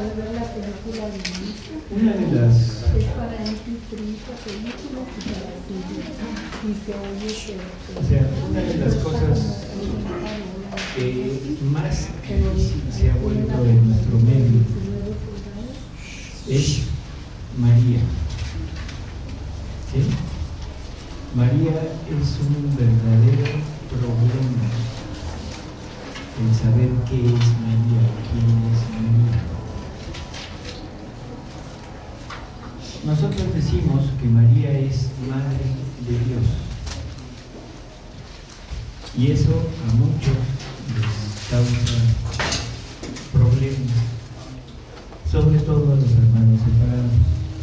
ver la película de inicio. Una de las... Es para MP3 películas y para CD. Y se oye que... O sea, una de las cosas que más difícil se ha vuelto en nuestro medio es María. ¿Sí? María es un verdadero problema en saber qué es María, quién es María. Nosotros decimos que María es Madre de Dios. Y eso a muchos les causa problemas, sobre todo a los hermanos separados.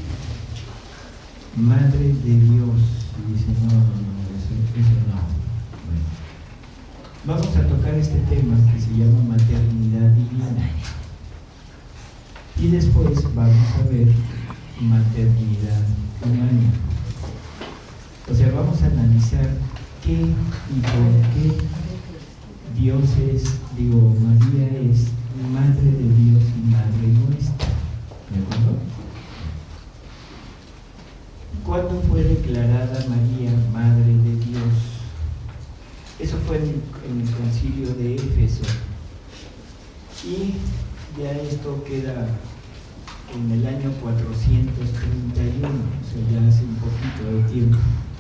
Madre de Dios. Y dice, no, eso no. Bueno, vamos a tocar este tema que se llama maternidad divina. Y después vamos a ver maternidad humana. O sea, vamos a analizar qué y por qué María es Madre de Dios y Madre nuestra. ¿De acuerdo? ¿Cuándo fue declarada María Madre de Dios? Eso fue en el concilio de Éfeso. Y ya esto queda en el año 431, o sea, ya hace un poquito de tiempo,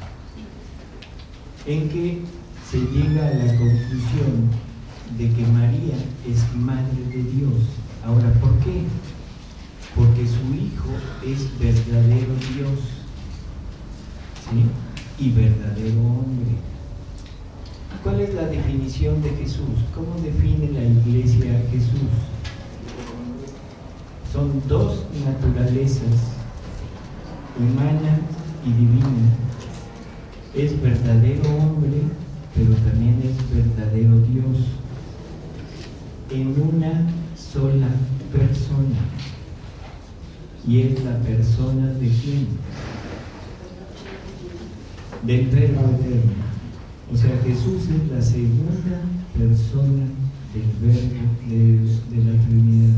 en que se llega a la conclusión de que María es Madre de Dios. Ahora, ¿por qué? Porque su Hijo es verdadero Dios, ¿sí? Y verdadero hombre. ¿Cuál es la definición de Jesús? ¿Cómo define la Iglesia a Jesús? Son dos naturalezas, humana y divina. Es verdadero hombre, pero también es verdadero Dios, en una sola persona. ¿Y es la persona de quién? Del Verbo eterno. O sea, Jesús es la segunda persona del Verbo de la Trinidad.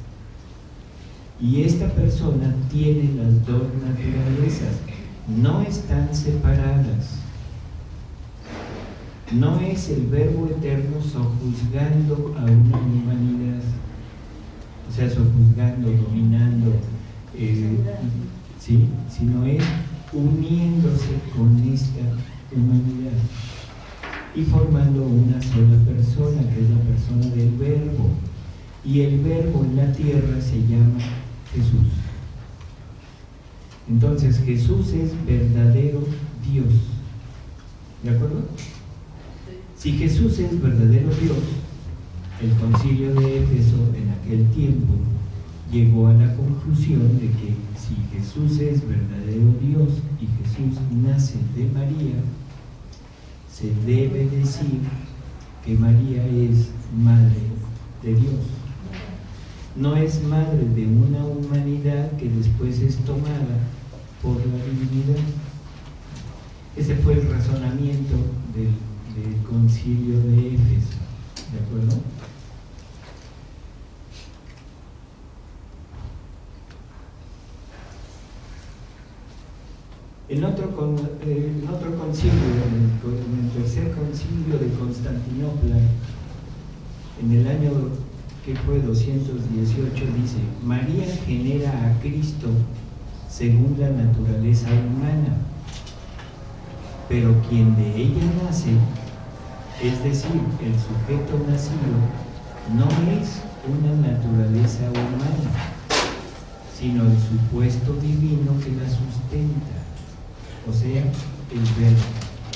Y esta persona tiene las dos naturalezas, no están separadas. No es el Verbo eterno sojuzgando a una humanidad, o sea, sojuzgando, dominando, ¿sí? Sino es uniéndose con esta humanidad y formando una sola persona, que es la persona del Verbo. Y el Verbo en la tierra se llama Jesús. Entonces Jesús es verdadero Dios. ¿De acuerdo? Si Jesús es verdadero Dios, el concilio de Éfeso en aquel tiempo llegó a la conclusión de que si Jesús es verdadero Dios y Jesús nace de María, se debe decir que María es Madre de Dios. No es madre de una humanidad que después es tomada por la divinidad. Ese fue el razonamiento del concilio de Éfeso. ¿De acuerdo? En otro concilio, en el tercer concilio de Constantinopla, en el año que fue 218, dice: María genera a Cristo según la naturaleza humana, pero quien de ella nace, es decir, el sujeto nacido, no es una naturaleza humana, sino el supuesto divino que la sustenta, o sea, el Verbo.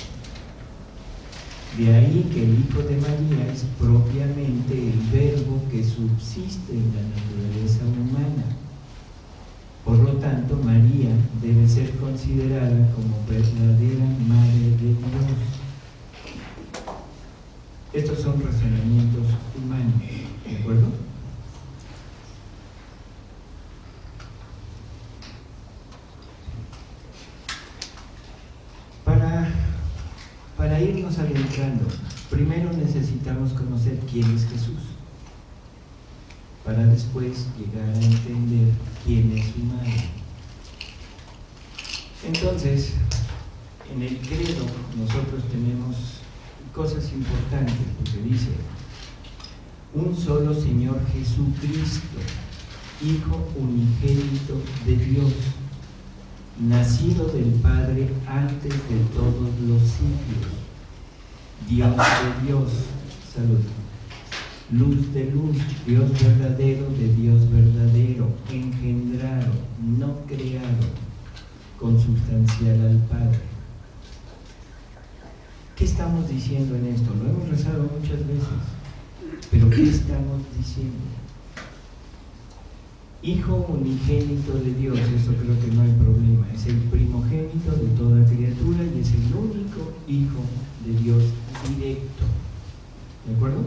De ahí que el Hijo de María es propiamente el Verbo que subsiste en la naturaleza humana. Por lo tanto, María debe ser considerada como verdadera Madre de Dios. Estos son razonamientos humanos, ¿de acuerdo? Para irnos adentrando, primero necesitamos conocer quién es Jesús. para después llegar a entender quién es su madre. Entonces, en el credo nosotros tenemos cosas importantes, porque dice: un solo Señor Jesucristo, Hijo unigénito de Dios, nacido del Padre antes de todos los siglos, Dios de Dios, salud, luz de luz, Dios verdadero de Dios verdadero, engendrado, no creado, consubstancial al Padre. ¿Qué estamos diciendo en esto? Lo hemos rezado muchas veces, pero ¿qué estamos diciendo? Hijo unigénito de Dios, eso creo que no hay problema, es el primogénito de toda criatura y es el único Hijo de Dios directo. ¿De acuerdo?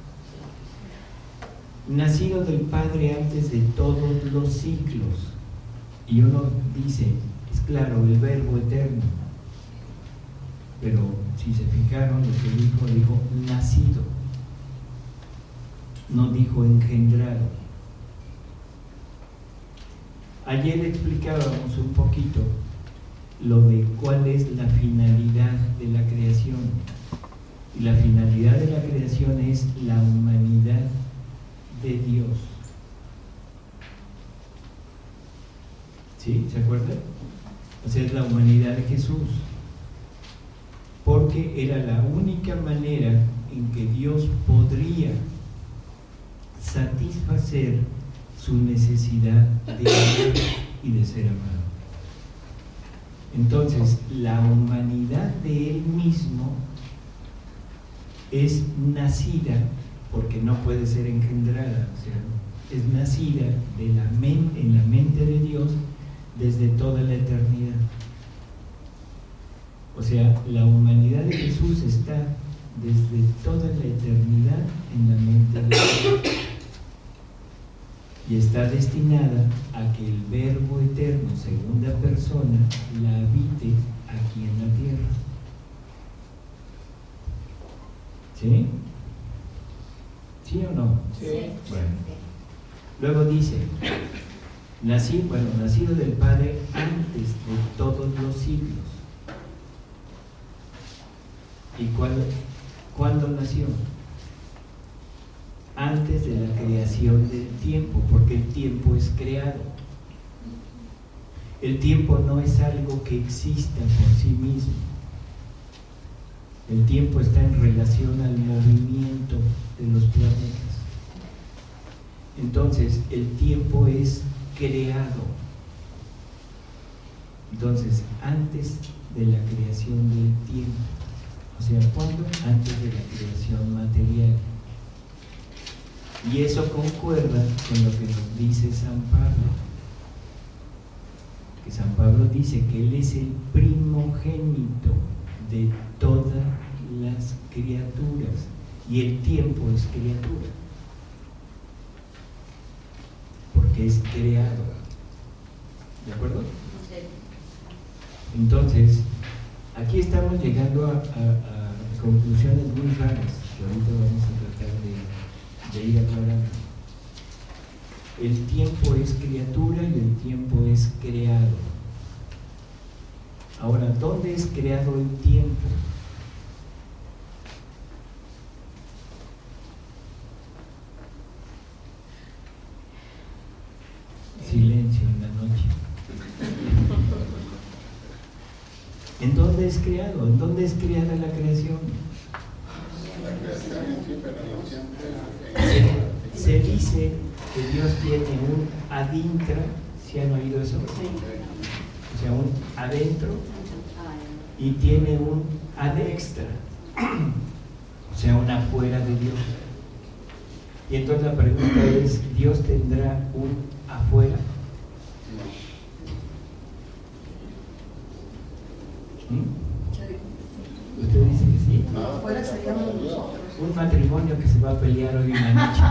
Nacido del Padre antes de todos los siglos. Y uno dice, es claro, el Verbo eterno. Pero si se fijaron, lo que dijo nacido. No dijo engendrado. Ayer explicábamos un poquito lo de cuál es la finalidad de la creación. Y la finalidad de la creación es la humanidad de Dios. ¿Sí? ¿Se acuerdan? O sea, es la humanidad de Jesús. Porque era la única manera en que Dios podría satisfacer su necesidad de amar y de ser amado. Entonces, la humanidad de Él mismo es nacida, porque no puede ser engendrada, o sea, es nacida en la mente de Dios desde toda la eternidad. O sea, la humanidad de Jesús está desde toda la eternidad en la mente de Dios. Y está destinada a que el Verbo eterno, segunda persona, la habite aquí en la tierra. ¿Sí? ¿Sí o no? Sí. Bueno. Luego dice, nacido del Padre antes de todos los siglos. ¿Y cuándo nació? Antes de la creación del tiempo, porque el tiempo es creado. El tiempo no es algo que exista por sí mismo. El tiempo está en relación al movimiento de los planetas. Entonces, el tiempo es creado. Entonces, antes de la creación del tiempo. O sea, ¿cuándo? Antes de la creación material. Y eso concuerda con lo que nos dice San Pablo. Que San Pablo dice que Él es el primogénito de todas las criaturas. Y el tiempo es criatura. Porque es creado. ¿De acuerdo? Entonces, aquí estamos llegando a conclusiones muy raras, que ahorita vamos a tratar de ir aclarando. El tiempo es criatura y el tiempo es creado. Ahora, ¿dónde es creado el tiempo? Silencio en la noche. ¿En dónde es creado? ¿En dónde es creada la creación? Se dice que Dios tiene un adintra, ¿sí han oído eso? O sea, un adentro, y tiene un adextra, o sea, un afuera de Dios. Y entonces la pregunta es, ¿Dios tendrá un afuera? ¿Usted dice que sí? Afuera seríamos nosotros. Un matrimonio que se va a pelear hoy en la noche.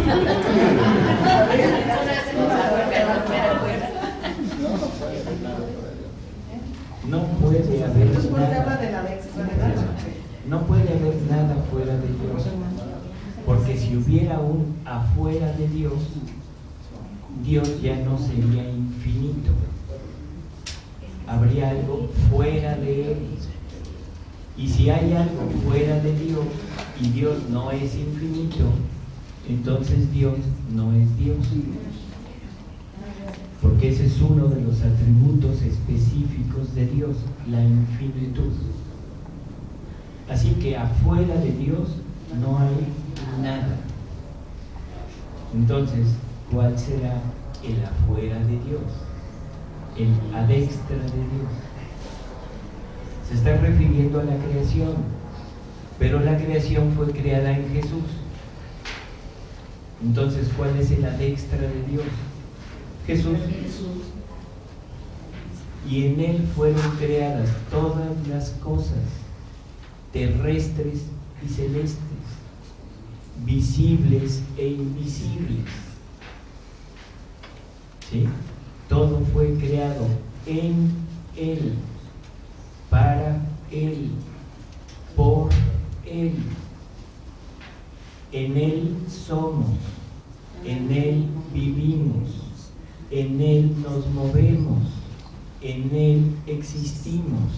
No puede haber Entonces, ¿por qué habla nada. de la extra, verdad? No puede haber nada fuera de Dios. Porque si hubiera un afuera de Dios, Dios ya no sería infinito. Habría algo fuera de Él. Y si hay algo fuera de Dios y Dios no es infinito, entonces Dios no es Dios. Porque ese es uno de los atributos específicos de Dios, la infinitud. Así que afuera de Dios no hay nada. Entonces, ¿cuál será el afuera de Dios? El adextra de Dios. Se está refiriendo a la creación, pero la creación fue creada en Jesús. Entonces, ¿cuál es el adextra de Dios? Jesús. Y en Él fueron creadas todas las cosas, terrestres y celestes, visibles e invisibles. ¿Sí? Todo fue creado en Él, para Él, por Él. En Él somos, en Él vivimos, en Él nos movemos, en Él existimos.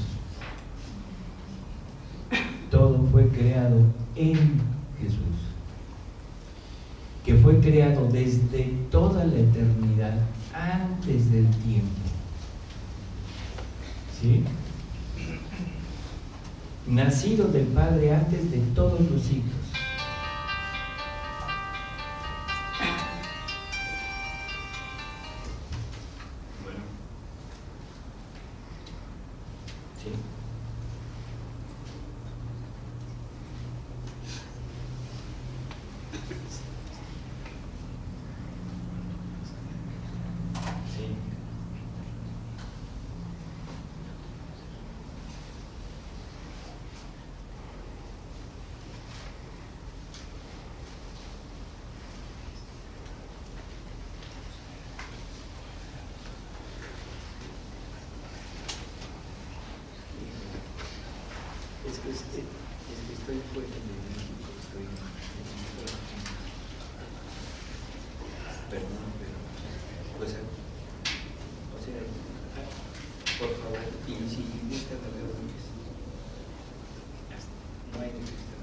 Todo fue creado en Jesús, que fue creado desde toda la eternidad, antes del tiempo. ¿Sí? Nacido del Padre antes de todos los siglos. Bueno. ¿Sí? Es que estoy fuera de México, perdón, pero pues, o sea, por favor, y si gusta no veo no hay necesidad.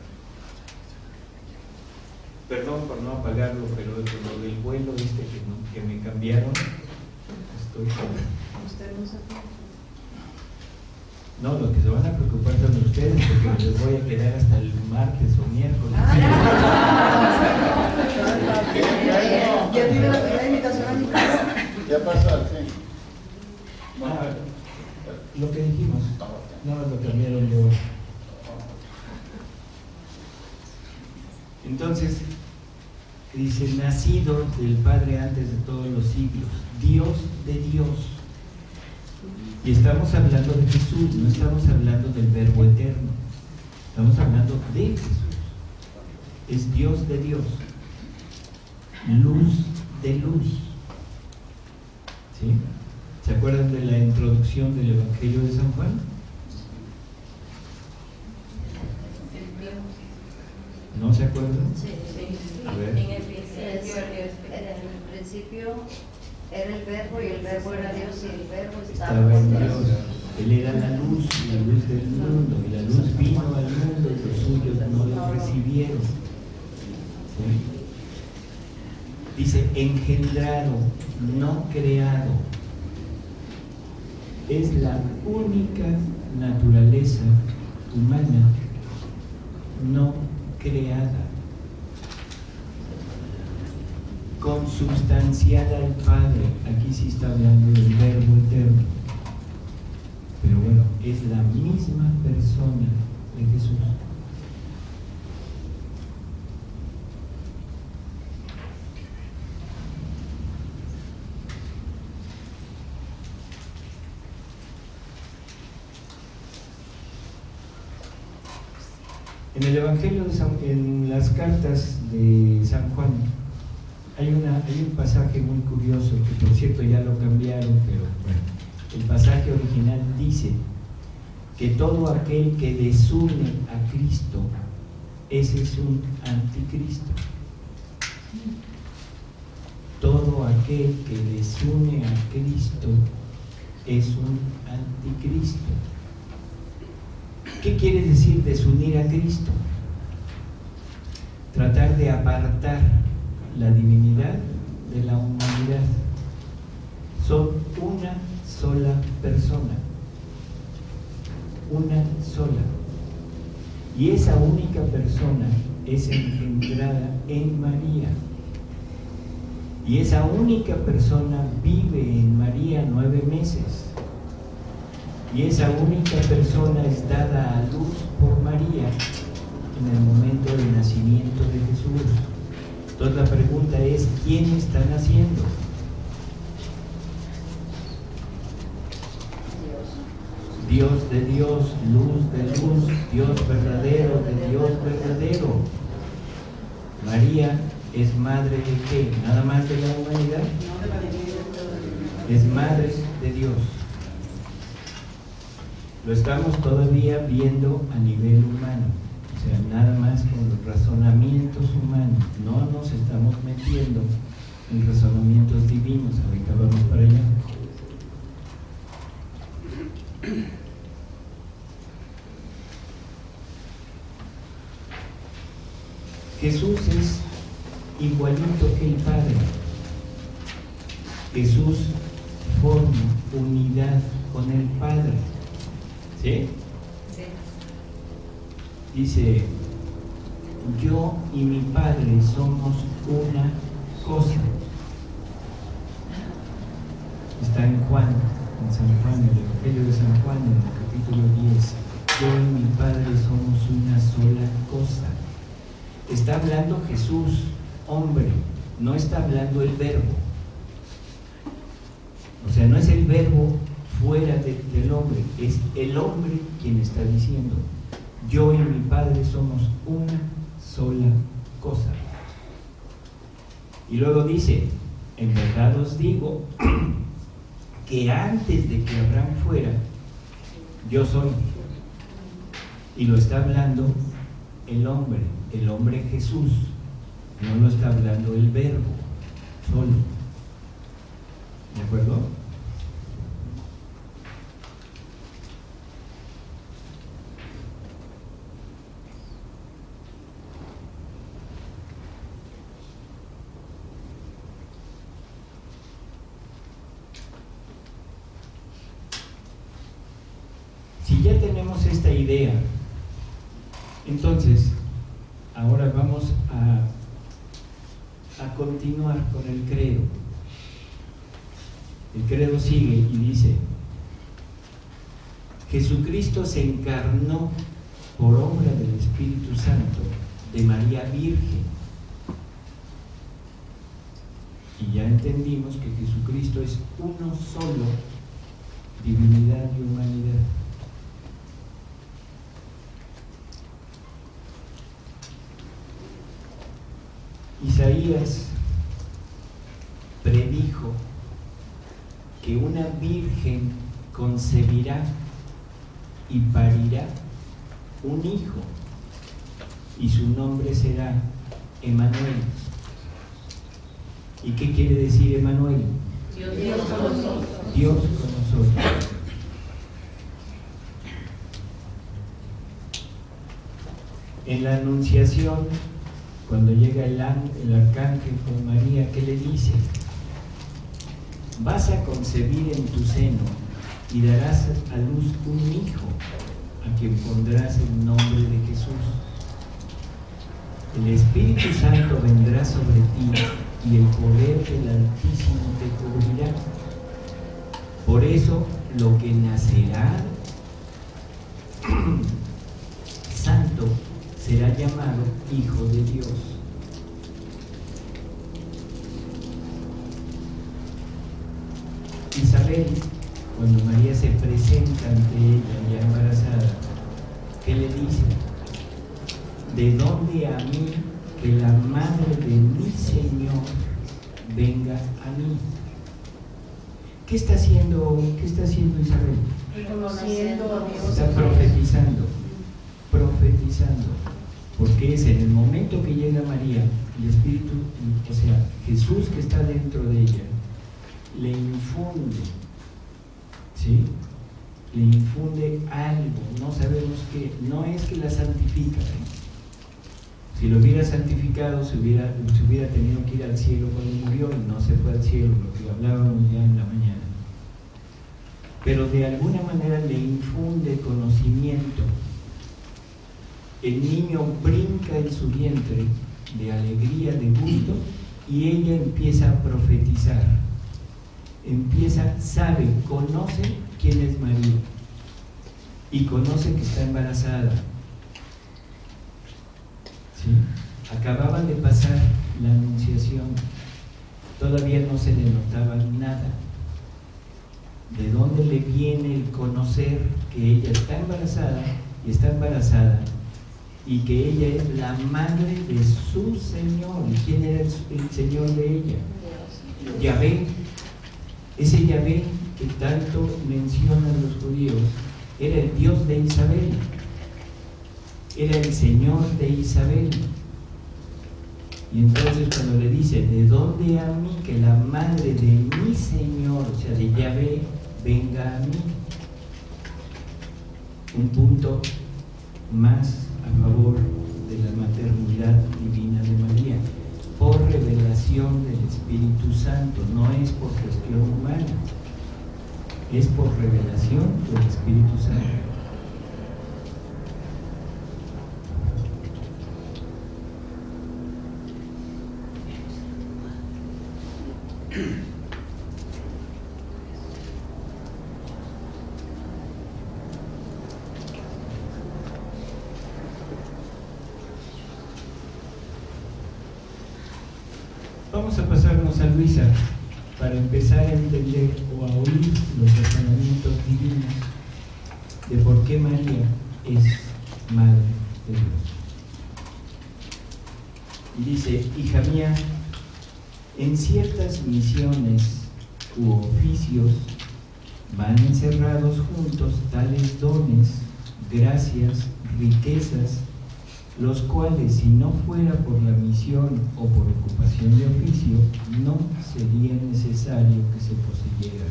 Perdón por no apagarlo, pero lo del vuelo que me cambiaron, estoy fuera. ¿Usted no se fue? No, los que se van a preocupar son ustedes, porque me les voy a quedar hasta el martes o miércoles. Ya tiene la primera invitación a mi casa. ¿Qué pasó al fin? Lo que dijimos, no lo cambiaron de hora. Entonces, dice, nacido del Padre antes de todos los siglos, Dios de Dios. Y estamos hablando de Jesús, no estamos hablando del Verbo eterno. Estamos hablando de Jesús. Es Dios de Dios. Luz de luz. ¿Sí? ¿Se acuerdan de la introducción del Evangelio de San Juan? ¿No se acuerdan? Sí. A ver. En el principio era el verbo y el verbo era Dios y el verbo estaba en con Dios. Dios. Él era la luz del mundo, y la luz vino al mundo y los suyos no lo recibieron. ¿Sí? Dice, engendrado, no creado. Es la única naturaleza humana no creada, consubstanciada al Padre. Aquí sí está hablando del Verbo eterno, pero bueno, es la misma persona de Jesús. En el Evangelio de en las cartas de San Juan hay un pasaje muy curioso, que por cierto ya lo cambiaron, pero bueno, el pasaje original dice que todo aquel que desune a Cristo, ese es un anticristo. Todo aquel que desune a Cristo es un anticristo. ¿Qué quiere decir desunir a Cristo? Tratar de apartar la divinidad de la humanidad. Son una sola persona, una sola. Y esa única persona es engendrada en María. Y esa única persona vive en María 9 meses. Y esa única persona es dada a luz por María en el momento del nacimiento de Jesús. Entonces la pregunta es, ¿quién está naciendo? Dios de Dios, luz de luz, Dios verdadero de Dios verdadero. María es madre de ¿qué? ¿Nada más de la humanidad? Es madre de Dios. Lo estamos todavía viendo a nivel humano, o sea, nada más con los razonamientos humanos. No nos estamos metiendo en razonamientos divinos. Ahorita vamos para allá. Jesús es igualito que el Padre. Jesús forma unidad con el Padre. ¿Sí? Sí. Dice, yo y mi Padre somos una cosa. Está en Juan, en San Juan, el Evangelio de San Juan, en el capítulo 10. Yo y mi Padre somos una sola cosa. Está hablando Jesús, hombre, no está hablando el verbo. O sea, no es el verbo fuera del hombre, es el hombre quien está diciendo, yo y mi Padre somos una sola cosa. Y luego dice, en verdad os digo que antes de que Abraham fuera, yo soy. Y lo está hablando el hombre Jesús, no lo está hablando el verbo solo. ¿De acuerdo? Si ya tenemos esta idea, entonces ahora vamos a continuar con el credo. El credo sigue y dice, Jesucristo se encarnó por obra del Espíritu Santo de María Virgen. Y ya entendimos que Jesucristo es uno solo, divinidad y humanidad. Isaías predijo que una virgen concebirá y parirá un hijo, y su nombre será Emmanuel. ¿Y qué quiere decir Emmanuel? Dios con nosotros. Dios con nosotros. En la Anunciación, cuando llega el arcángel con María, ¿qué le dice? Vas a concebir en tu seno y darás a luz un hijo, a quien pondrás el nombre de Jesús. El Espíritu Santo vendrá sobre ti y el poder del Altísimo te cubrirá. Por eso, lo que nacerá santo será llamado Hijo de Dios. Isabel, cuando María se presenta ante ella ya embarazada, ¿qué le dice? ¿De dónde a mí que la madre de mi Señor venga a mí? ¿Qué está haciendo Isabel? Reconociendo a Dios. Está profetizando, porque es en el momento que llega María el Espíritu, o sea, Jesús que está dentro de ella, le infunde, ¿sí? Le infunde algo, no sabemos qué, no es que la santifica, ¿eh? Si lo hubiera santificado, se hubiera tenido que ir al cielo cuando murió y no se fue al cielo, lo que hablábamos ya en la mañana. Pero de alguna manera le infunde conocimiento. El niño brinca en su vientre de alegría, de gusto, y ella empieza a profetizar. Sabe, conoce quién es María y conoce que está embarazada. ¿Sí? Acababa de pasar la anunciación, todavía no se le notaba nada. ¿De dónde le viene el conocer que ella está embarazada y que ella es la madre de su Señor? ¿Y quién era el Señor de ella? Yahvé. Ese Yahvé que tanto mencionan los judíos era el Dios de Isabel, era el Señor de Isabel. Y entonces cuando le dice, ¿de dónde a mí que la madre de mi Señor, o sea de Yahvé, venga a mí? Un punto más a favor de la maternidad divina de María, por revelación del Espíritu Santo, no es por cuestión humana, es por revelación del Espíritu Santo. Vamos a pasarnos a Luisa para empezar a entender o a oír los razonamientos divinos de por qué María es Madre de Dios. Y dice, hija mía, en ciertas misiones u oficios van encerrados juntos tales dones, gracias, riquezas, los cuales, si no fuera por la misión o por ocupación de oficio, no sería necesario que se poseyeran,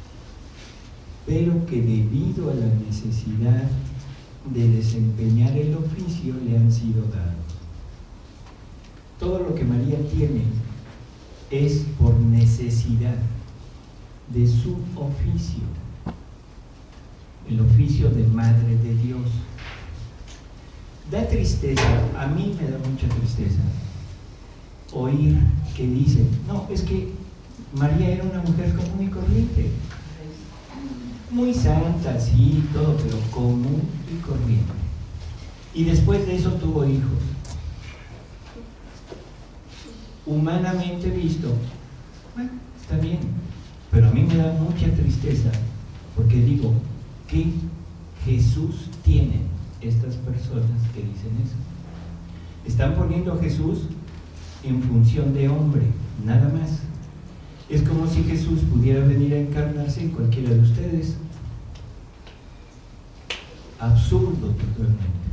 pero que debido a la necesidad de desempeñar el oficio le han sido dados. Todo lo que María tiene es por necesidad de su oficio, el oficio de Madre de Dios. Da tristeza, a mí me da mucha tristeza oír que dicen, no, es que María era una mujer común y corriente, muy santa, sí, todo, pero común y corriente. Y después de eso tuvo hijos. Humanamente visto, bueno, está bien, pero a mí me da mucha tristeza, porque digo, ¿qué Jesús tiene estas personas que dicen eso? Están poniendo a Jesús en función de hombre, nada más. Es como si Jesús pudiera venir a encarnarse en cualquiera de ustedes. Absurdo totalmente.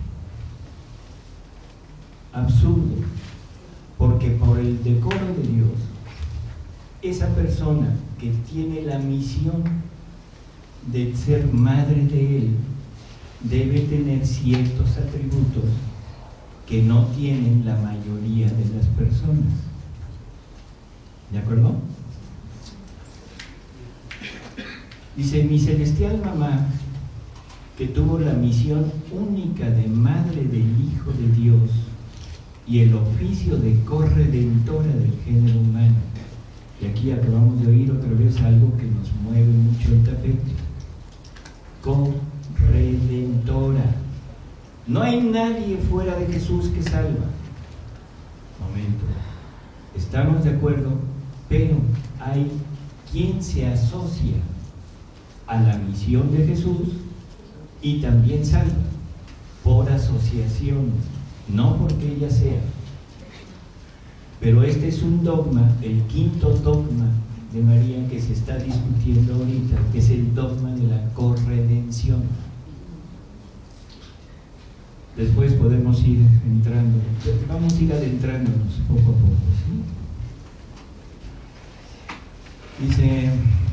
Absurdo. Porque por el decoro de Dios, esa persona que tiene la misión de ser madre de Él debe tener ciertos atributos que no tienen la mayoría de las personas. ¿De acuerdo? Dice, mi celestial mamá, que tuvo la misión única de madre del Hijo de Dios y el oficio de corredentora del género humano. Y aquí acabamos de oír otra vez algo que nos mueve mucho el tapete. Corredentora. No hay nadie fuera de Jesús que salva. Momento. Estamos de acuerdo, pero hay quien se asocia a la misión de Jesús y también salva por asociación, no porque ella sea. Pero este es un dogma, el quinto dogma de María que se está discutiendo ahorita, que es el dogma de la corredención. Después podemos ir entrando, vamos a ir adentrándonos poco a poco, ¿sí? Dice: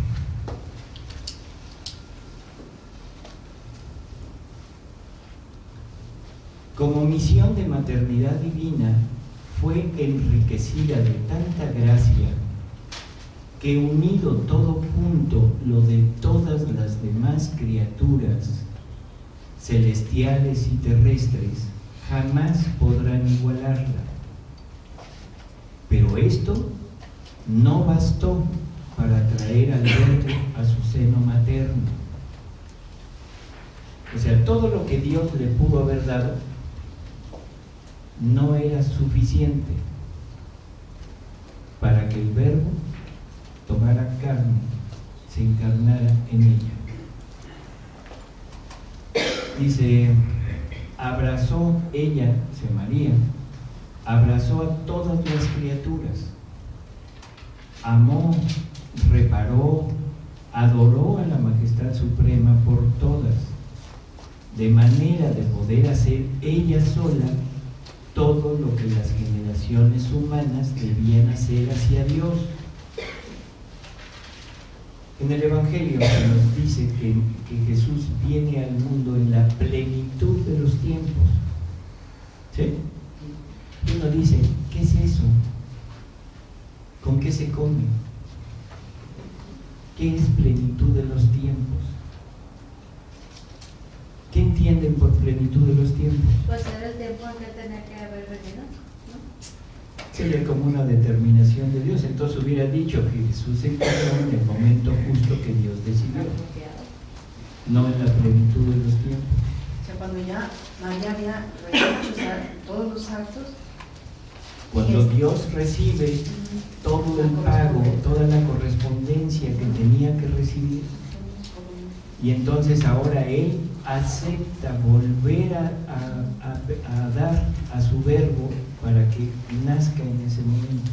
como misión de maternidad divina fue enriquecida de tanta gracia que, unido todo junto lo de todas las demás criaturas celestiales y terrestres, jamás podrán igualarla. Pero esto no bastó para traer al Verbo a su seno materno. O sea, todo lo que Dios le pudo haber dado no era suficiente para que el Verbo tomara carne, se encarnara en ella. Dice: abrazó ella, María, abrazó a todas las criaturas, amó, reparó, adoró a la Majestad Suprema por todas, de manera de poder hacer ella sola todo lo que las generaciones humanas debían hacer hacia Dios. En el Evangelio se nos dice que Jesús viene al mundo en la plenitud de los tiempos. ¿Sí? Y uno dice: ¿qué es eso? ¿Con qué se come? ¿Qué es plenitud de los tiempos? ¿Qué entienden por plenitud de los tiempos? Pues era el tiempo en que tenía que haber venido, ¿no? Sería como una determinación de Dios. Entonces hubiera dicho que Jesús se encarnó en el momento justo que Dios decidió, no en la plenitud de los tiempos. O sea, cuando ya María había hecho, o sea, todos los actos. Cuando Dios recibe todo el pago, toda la correspondencia que tenía que recibir, y entonces ahora Él acepta volver a dar a su Verbo para que nazca en ese momento.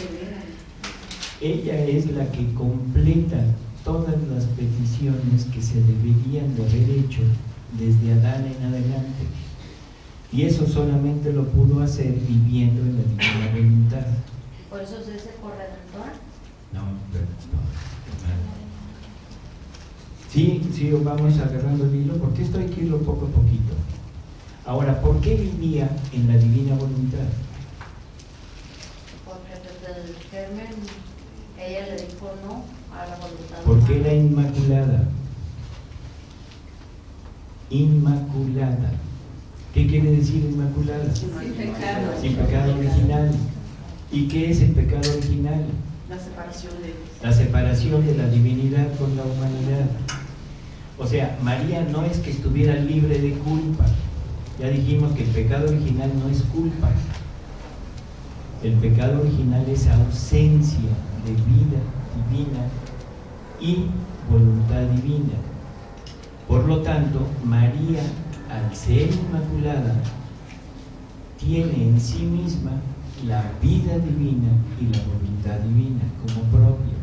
Ella es la que completa todas las peticiones que se deberían de haber hecho desde Adán en adelante. Y eso solamente lo pudo hacer viviendo en la divina voluntad. Por eso se dice corredentora. No, pero no. Sí, vamos agarrando el hilo, porque esto hay que irlo poco a poquito. Ahora, ¿por qué vivía en la divina voluntad? Porque desde el germen ella le dijo no a la voluntad. Porque era inmaculada. Inmaculada. ¿Qué quiere decir inmaculada? Sin pecado. Sin pecado original. ¿Y qué es el pecado original? La separación de La separación de la divinidad con la humanidad. O sea, María no es que estuviera libre de culpa. Ya dijimos que el pecado original no es culpa. El pecado original es ausencia de vida divina y voluntad divina. Por lo tanto, María, al ser inmaculada, tiene en sí misma la vida divina y la voluntad divina como propias.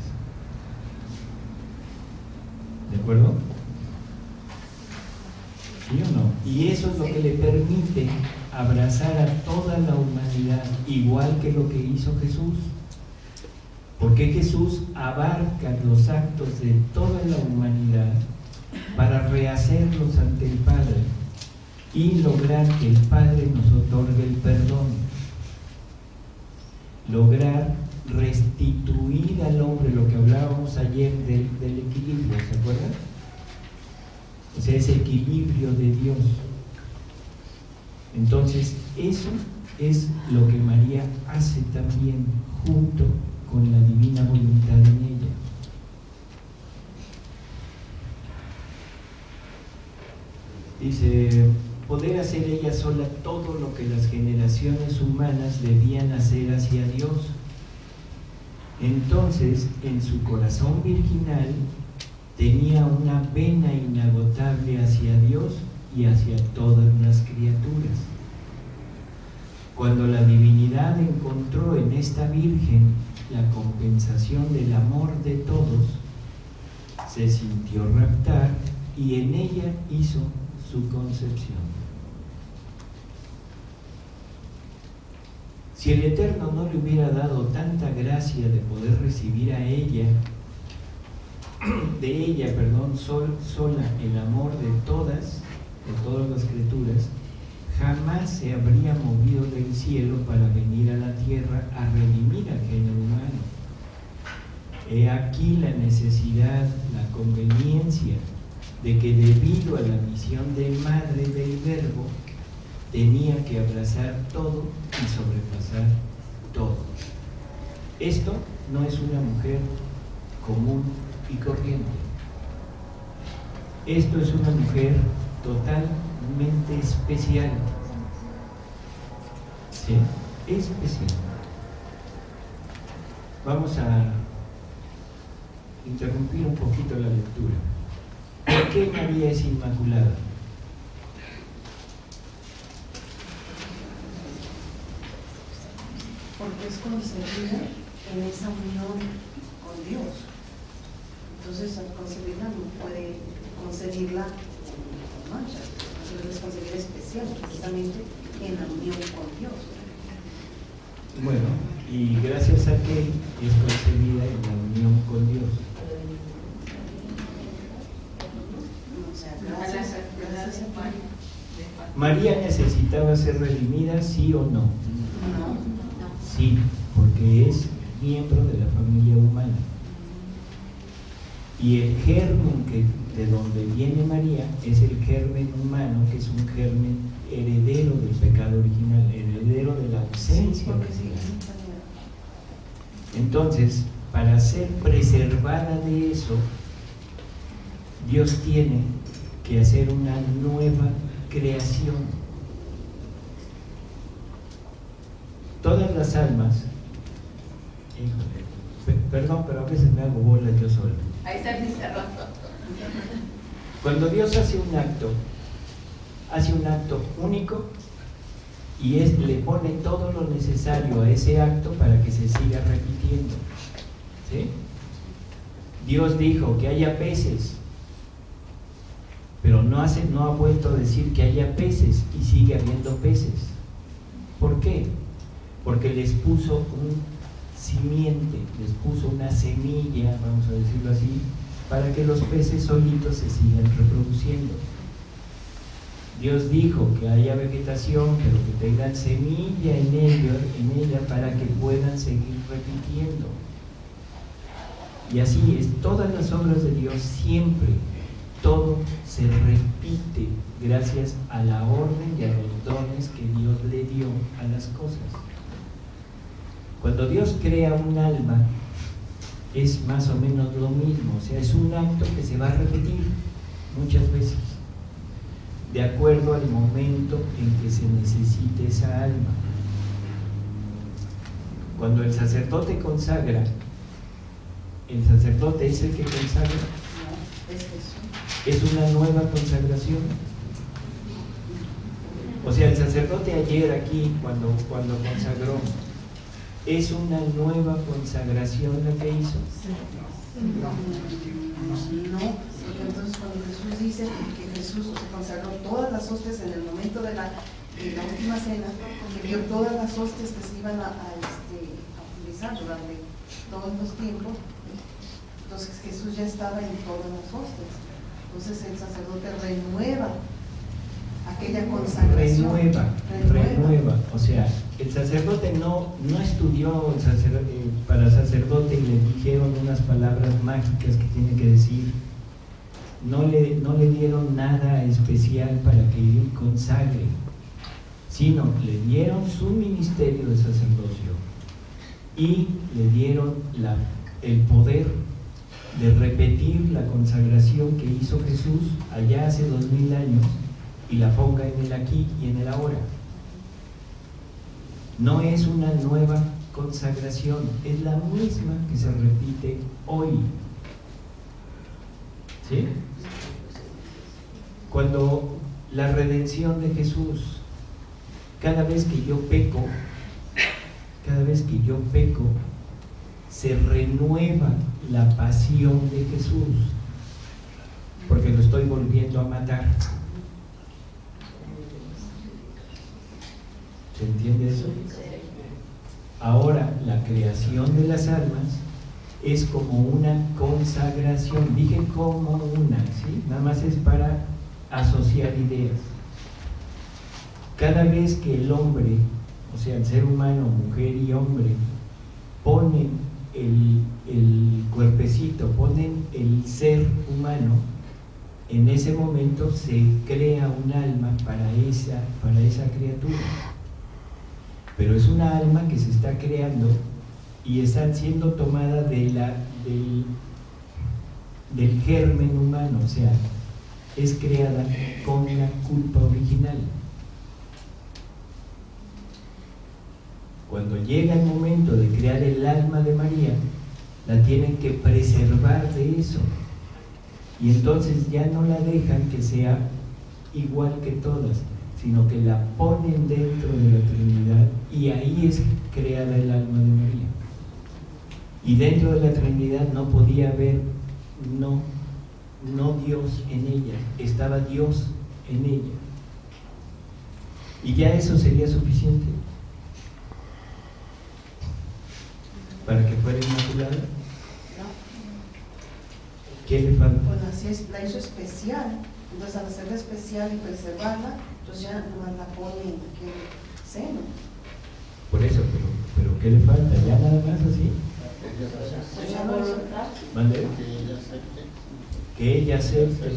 ¿De acuerdo? ¿Sí o no? Y eso es lo que le permite abrazar a toda la humanidad, igual que lo que hizo Jesús. Porque Jesús abarca los actos de toda la humanidad para rehacerlos ante el Padre y lograr que el Padre nos otorgue el perdón. Lograr restituir al hombre, lo que hablábamos ayer del equilibrio, ¿se acuerdan? O sea, ese equilibrio de Dios. Entonces, eso es lo que María hace también junto con la divina voluntad en ella. Dice: poder hacer ella sola todo lo que las generaciones humanas debían hacer hacia Dios. Entonces, en su corazón virginal tenía una vena inagotable hacia Dios y hacia todas las criaturas. Cuando la divinidad encontró en esta Virgen la compensación del amor de todos, se sintió raptar y en ella hizo su concepción. Si el Eterno no le hubiera dado tanta gracia de poder recibir a ella, sola el amor de todas las criaturas, jamás se habría movido del cielo para venir a la tierra a redimir al género humano. He aquí la necesidad, la conveniencia de que debido a la misión de madre del Verbo, tenía que abrazar todo y sobrepasar todo. Esto no es una mujer común y corriente. Esto es una mujer totalmente especial. ¿Sí? Especial. Vamos a interrumpir un poquito la lectura. ¿Por qué María es inmaculada? Porque es concebida en esa unión con Dios. Entonces, al concebirla no puede concebirla con mancha, sino es concebida especial, precisamente en la unión con Dios. Bueno, y gracias a que es concebida en la unión con Dios. O sea, gracias a ¿María necesitaba ser redimida, sí o no? No. Sí, porque es miembro de la familia humana. Y el germen de donde viene María es el germen humano, que es un germen heredero del pecado original, heredero de la ausencia original. Entonces, para ser preservada de eso, Dios tiene que hacer una nueva creación. Todas las almas, perdón, pero a veces me hago bola yo solo. Ahí está el cerrado. Cuando Dios hace un acto único y le pone todo lo necesario a ese acto para que se siga repitiendo. ¿Sí? Dios dijo que haya peces, pero no ha vuelto a decir que haya peces y sigue habiendo peces. ¿Por qué? Porque les puso un simiente, les puso una semilla, vamos a decirlo así, para que los peces solitos se sigan reproduciendo. Dios dijo que haya vegetación, pero que tengan semilla en ella para que puedan seguir repitiendo. Y así es, todas las obras de Dios siempre, todo se repite gracias a la orden y a los dones que Dios le dio a las cosas. Cuando Dios crea un alma, es más o menos lo mismo, o sea, es un acto que se va a repetir muchas veces, de acuerdo al momento en que se necesite esa alma. Cuando el sacerdote consagra, el sacerdote es el que consagra. No, es Jesús. Es una nueva consagración. O sea, el sacerdote ayer aquí, cuando consagró, ¿es una nueva consagración la que hizo? No, porque entonces cuando Jesús dice que Jesús se consagró todas las hostias en el momento de la última cena, que dio todas las hostias que se iban a utilizar durante todos los tiempos, entonces Jesús ya estaba en todas las hostias. Entonces el sacerdote renueva aquella consagración. Renueva. O sea, el sacerdote no estudió para sacerdote y le dijeron unas palabras mágicas que tiene que decir. No le dieron nada especial para que él consagre, sino le dieron su ministerio de sacerdocio y le dieron el poder de repetir la consagración que hizo Jesús allá hace 2000 años y la ponga en el aquí y en el ahora. No es una nueva consagración, es la misma que se repite hoy. ¿Sí? Cuando la redención de Jesús, cada vez que yo peco, se renueva la pasión de Jesús, porque lo estoy volviendo a matar. ¿Se entiende eso? Ahora, la creación de las almas es como una consagración. Dije como una, ¿sí? Nada más es para asociar ideas. Cada vez que el hombre, o sea, el ser humano, mujer y hombre, ponen el cuerpecito, ponen el ser humano, en ese momento se crea un alma para esa criatura. Pero es una alma que se está creando y está siendo tomada del germen humano, o sea, es creada con la culpa original. Cuando llega el momento de crear el alma de María, la tienen que preservar de eso. Y entonces ya no la dejan que sea igual que todas, sino que la ponen dentro de la Trinidad, y ahí es creada el alma de María. Y dentro de la Trinidad no podía haber no Dios en ella, estaba Dios en ella. Y ya eso sería suficiente para que fuera inmaculada. ¿Qué le falta? Bueno, así es, la hizo especial. Entonces, al hacerla especial y preservarla, entonces ya nomás la pone en aquel seno. Por eso, pero ¿qué le falta? ¿Ya nada más así? Pues ya no hizo. ¿Vale? Que ella acepte.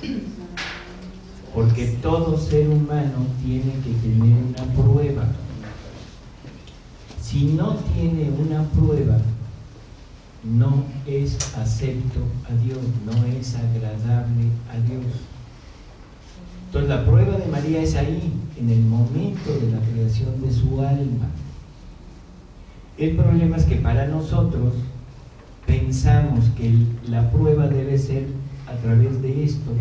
Porque todo ser humano tiene que tener una prueba. Si no tiene una prueba, no es acepto a Dios, no es agradable a Dios. Entonces la prueba de María es ahí, en el momento de la creación de su alma. El problema es que para nosotros pensamos que la prueba debe ser a través de esto,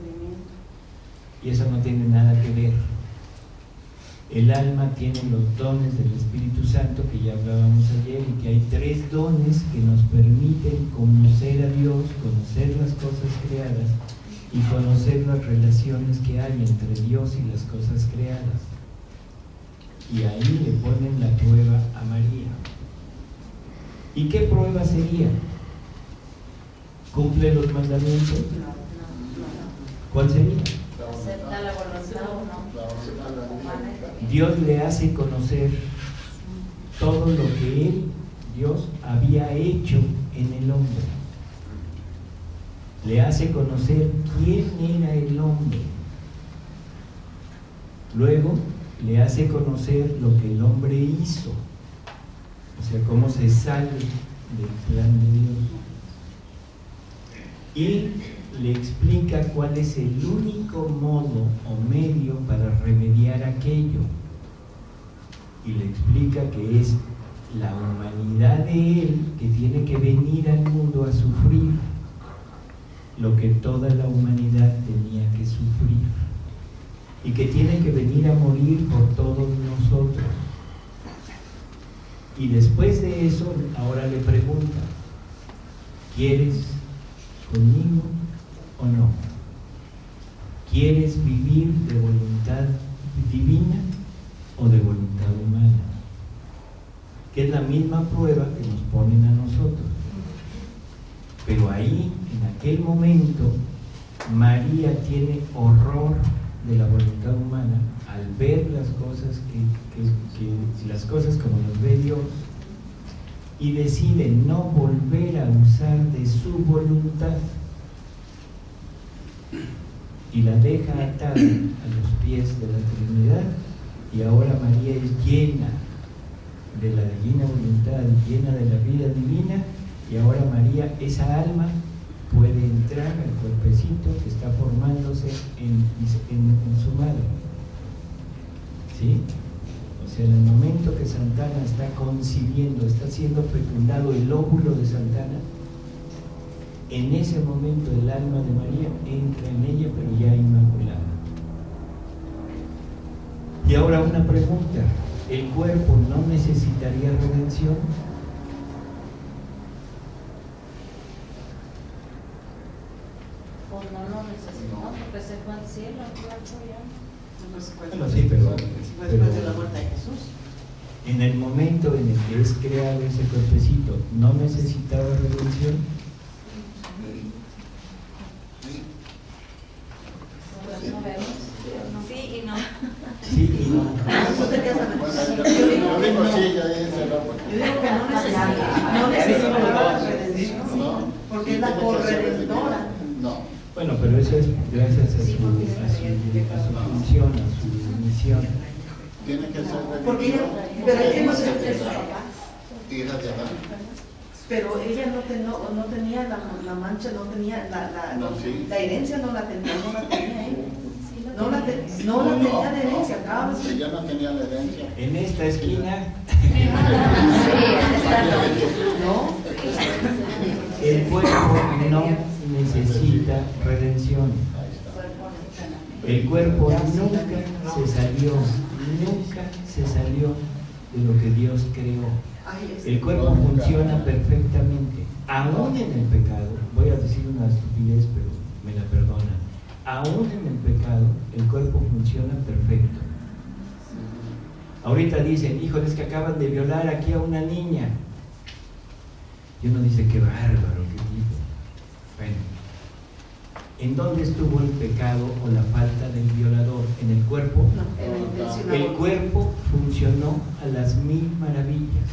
y eso no tiene nada que ver. El alma tiene los dones del Espíritu Santo, que ya hablábamos ayer, y que hay 3 dones que nos permiten conocer a Dios, conocer las cosas creadas y conocer las relaciones que hay entre Dios y las cosas creadas. Y ahí le ponen la prueba a María. ¿Y qué prueba sería? ¿Cumple los mandamientos? ¿Cuál sería? ¿Acepta la voluntad o no? Dios le hace conocer todo lo que Él, Dios, había hecho en el hombre. Le hace conocer quién era el hombre. Luego le hace conocer lo que el hombre hizo, o sea, cómo se sale del plan de Dios. Y le explica cuál es el único modo o medio para remediar aquello. Y le explica que es la humanidad de Él que tiene que venir al mundo a sufrir lo que toda la humanidad tenía que sufrir, y que tiene que venir a morir por todos nosotros. Y después de eso, ahora le pregunta: ¿quieres conmigo o no? ¿Quieres vivir de voluntad divina o de voluntad humana? Que es la misma prueba que nos ponen a nosotros. Pero ahí, en aquel momento, María tiene horror de la voluntad humana al ver las cosas las cosas como las ve Dios, y decide no volver a usar de su voluntad y la deja atada a los pies de la Trinidad. Y ahora María es llena de la divina voluntad, llena de la vida divina, y ahora María, esa alma, puede entrar al cuerpecito que está formándose en su madre. ¿Sí? O sea, en el momento que Santana está concibiendo, está siendo fecundado el óvulo de Santana, en ese momento el alma de María entra en ella, pero ya inmaculada. Y ahora una pregunta: ¿el cuerpo no necesitaría redención? Pues no lo necesitamos, porque se fue al cielo, el cuerpo ya. Pues, Bueno, sí, pero después de la muerte de Jesús. En el momento en el que es creado ese cuerpecito, ¿no necesitaba redención? Sí y no. Sí y no. Tú tenías la Bueno, mentalidad. yo digo sí, ya dice, no, porque Yo digo que no necesitaba la redención, no. porque es la corredentora. No. Bueno, pero eso es gracias a su función, a su misión. Tiene que ser Porque ella, pero ella no se- hija de Adán. pero ella no tenía la mancha, no tenía No, sí. la herencia, no la tenía ella. No la tenía de herencia, cada vez. Ella no tenía la herencia. En esta esquina, No, el cuerpo no necesita redención. Ahí está. El cuerpo nunca se salió de lo que Dios creó. ahí es. El cuerpo funciona perfectamente, aún en el pecado. Voy a decir una estupidez, pero me la perdonan. Aún en el pecado, el cuerpo funciona perfecto. Ahorita dicen, híjole, es que acaban de violar aquí a una niña. Y uno dice, qué bárbaro, qué tipo. Bueno, ¿en dónde estuvo el pecado o la falta del violador? ¿En el cuerpo? No, en la intención. El cuerpo funcionó a las 1000 maravillas.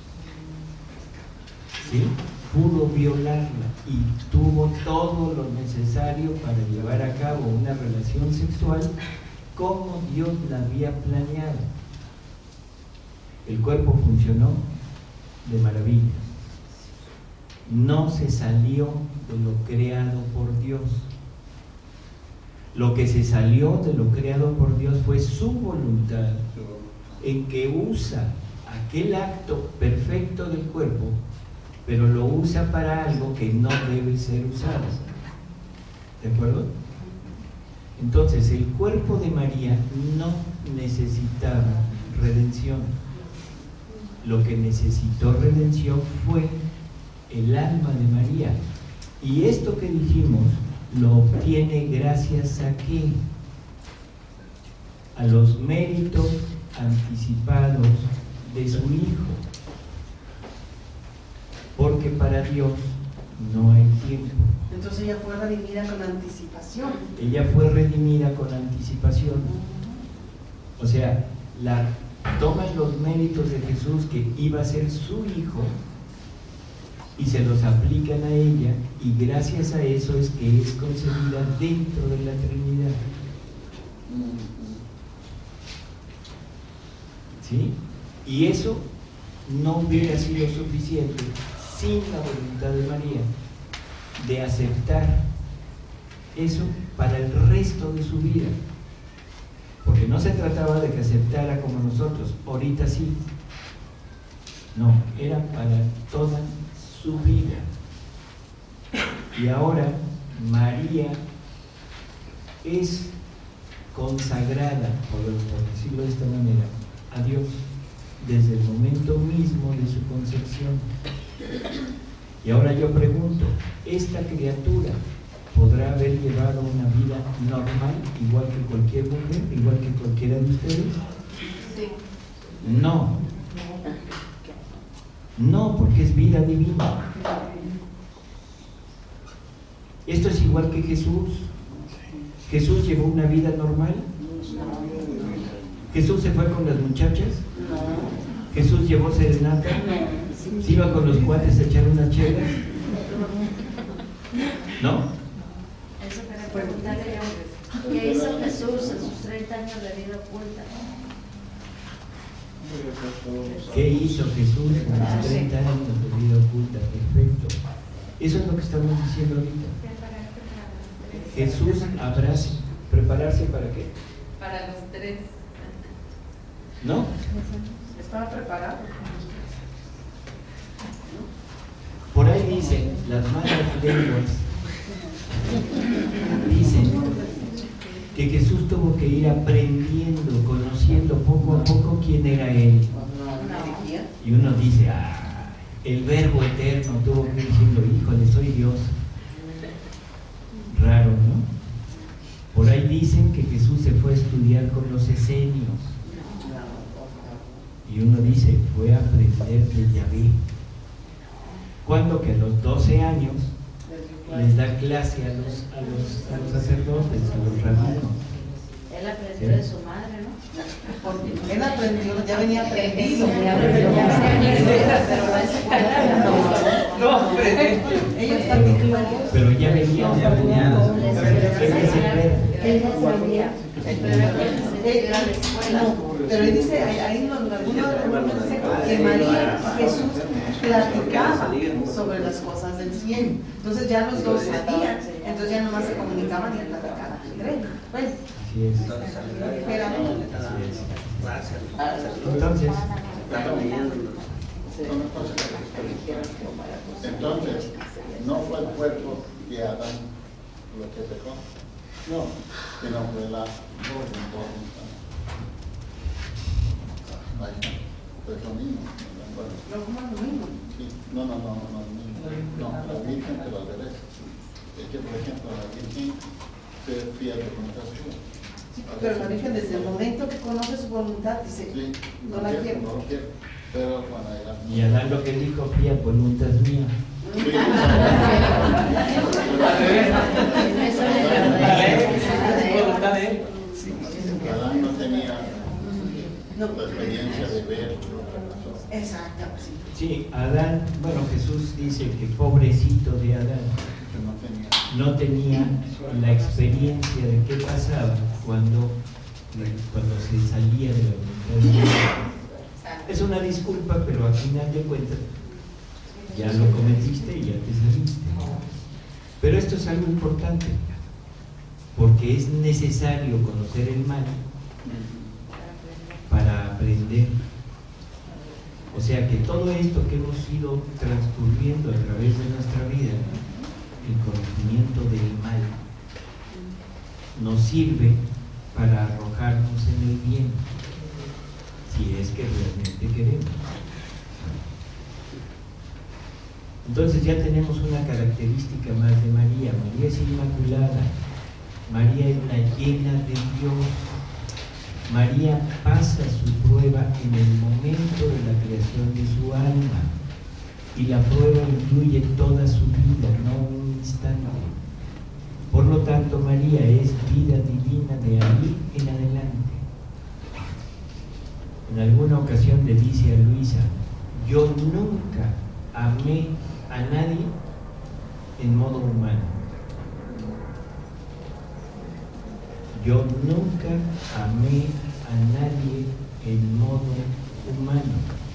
¿Sí? Pudo violarla y tuvo todo lo necesario para llevar a cabo una relación sexual como Dios la había planeado. El cuerpo funcionó de maravilla. No se salió de lo creado por Dios. Lo que se salió de lo creado por Dios fue su voluntad, en que usa aquel acto perfecto del cuerpo, pero lo usa para algo que no debe ser usado. ¿De acuerdo? Entonces, el cuerpo de María no necesitaba redención. Lo que necesitó redención fue el alma de María. Y esto que dijimos lo obtiene gracias a ¿qué? A los méritos anticipados de su Hijo. Porque para Dios no hay tiempo. Entonces ella fue redimida con anticipación. Ella fue redimida con anticipación. O sea, toman los méritos de Jesús, que iba a ser su Hijo, y se los aplican a ella, y gracias a eso es que es concebida dentro de la Trinidad. ¿Sí? Y eso no hubiera sido suficiente sin la voluntad de María de aceptar eso para el resto de su vida. Porque no se trataba de que aceptara como nosotros, ahorita sí. No, era para toda su vida. Y ahora María es consagrada, por decirlo de esta manera, a Dios desde el momento mismo de su concepción. Y ahora yo pregunto, ¿esta criatura podrá haber llevado una vida normal, igual que cualquier mujer, igual que cualquiera de ustedes? No. No, porque es vida divina. Esto es igual que Jesús. ¿Jesús llevó una vida normal? ¿Jesús se fue con las muchachas? ¿Jesús llevó serenata? ¿Se iba con los cuates a echar unas chelas? ¿No? Eso para preguntarle yo, ¿qué hizo Jesús en sus 30 años de vida oculta? ¿Qué hizo Jesús en los 30 años de vida oculta? Perfecto. Eso es lo que estamos diciendo ahorita. Jesús habrá prepararse para qué? Para los 3. ¿No? Estaba preparado. Por ahí dicen las malas lenguas, dicen que Jesús tuvo que ir aprendiendo, conociendo poco a poco quién era Él. Y uno dice, el Verbo eterno tuvo que ir diciendo, híjole, soy Dios. Raro, ¿no? Por ahí dicen que Jesús se fue a estudiar con los esenios. Y uno dice, fue a aprender de Yahvé. Cuando que a los 12 años les da clase a los sacerdotes, a los rabinos. Él aprendió de su madre, ¿no? Porque él aprendió, ya venía aprendido. Ellos también. Pero ya venían aprendiendo. Él ya sabía. Pero él dice, ahí en alguno de los dice que María y Jesús platicaban sobre las cosas del cielo. Entonces ya los dos sabían, entonces ya nomás se comunicaban y platicaban entre ellos. Bueno, Así es. pero Entonces, Entonces, no fue el cuerpo de Adán lo que pecó, no, sino fue la voluntad. Ahí está, pues lo mismo. no como lo mismo. Sí, no, la Virgen, pero al revés. Es que, por ejemplo, la Virgen se fiel de voluntad suya. Sí, pero la Virgen desde el momento que conoce su voluntad dice, Sí, no la quiero. No lo quiero, pero cuando era... y Adán lo que dijo, fía voluntad mía. Sí, Adán no tenía la experiencia de ver lo que pasó. Exacto, sí. Sí, Adán, bueno, Jesús dice que pobrecito de Adán, Que no tenía. no tenía la experiencia de qué pasaba cuando se salía de la voluntad de Dios. Es una disculpa, pero al final de cuentas ya lo cometiste y ya te saliste. Pero esto es algo importante, porque es necesario conocer el mal para aprender. O sea que todo esto que hemos ido transcurriendo a través de nuestra vida, el conocimiento del mal, nos sirve para arrojarnos en el bien, si es que realmente queremos. Entonces ya tenemos una característica más de María. María es inmaculada, María es la llena de Dios. María pasa su prueba en el momento de la creación de su alma, y la prueba incluye toda su vida, no un instante. Por lo tanto, María es vida divina de ahí en adelante. En alguna ocasión le dice a Luisa, yo nunca amé a nadie en modo humano. Yo nunca amé a nadie en modo humano.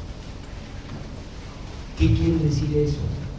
¿Qué quiere decir eso?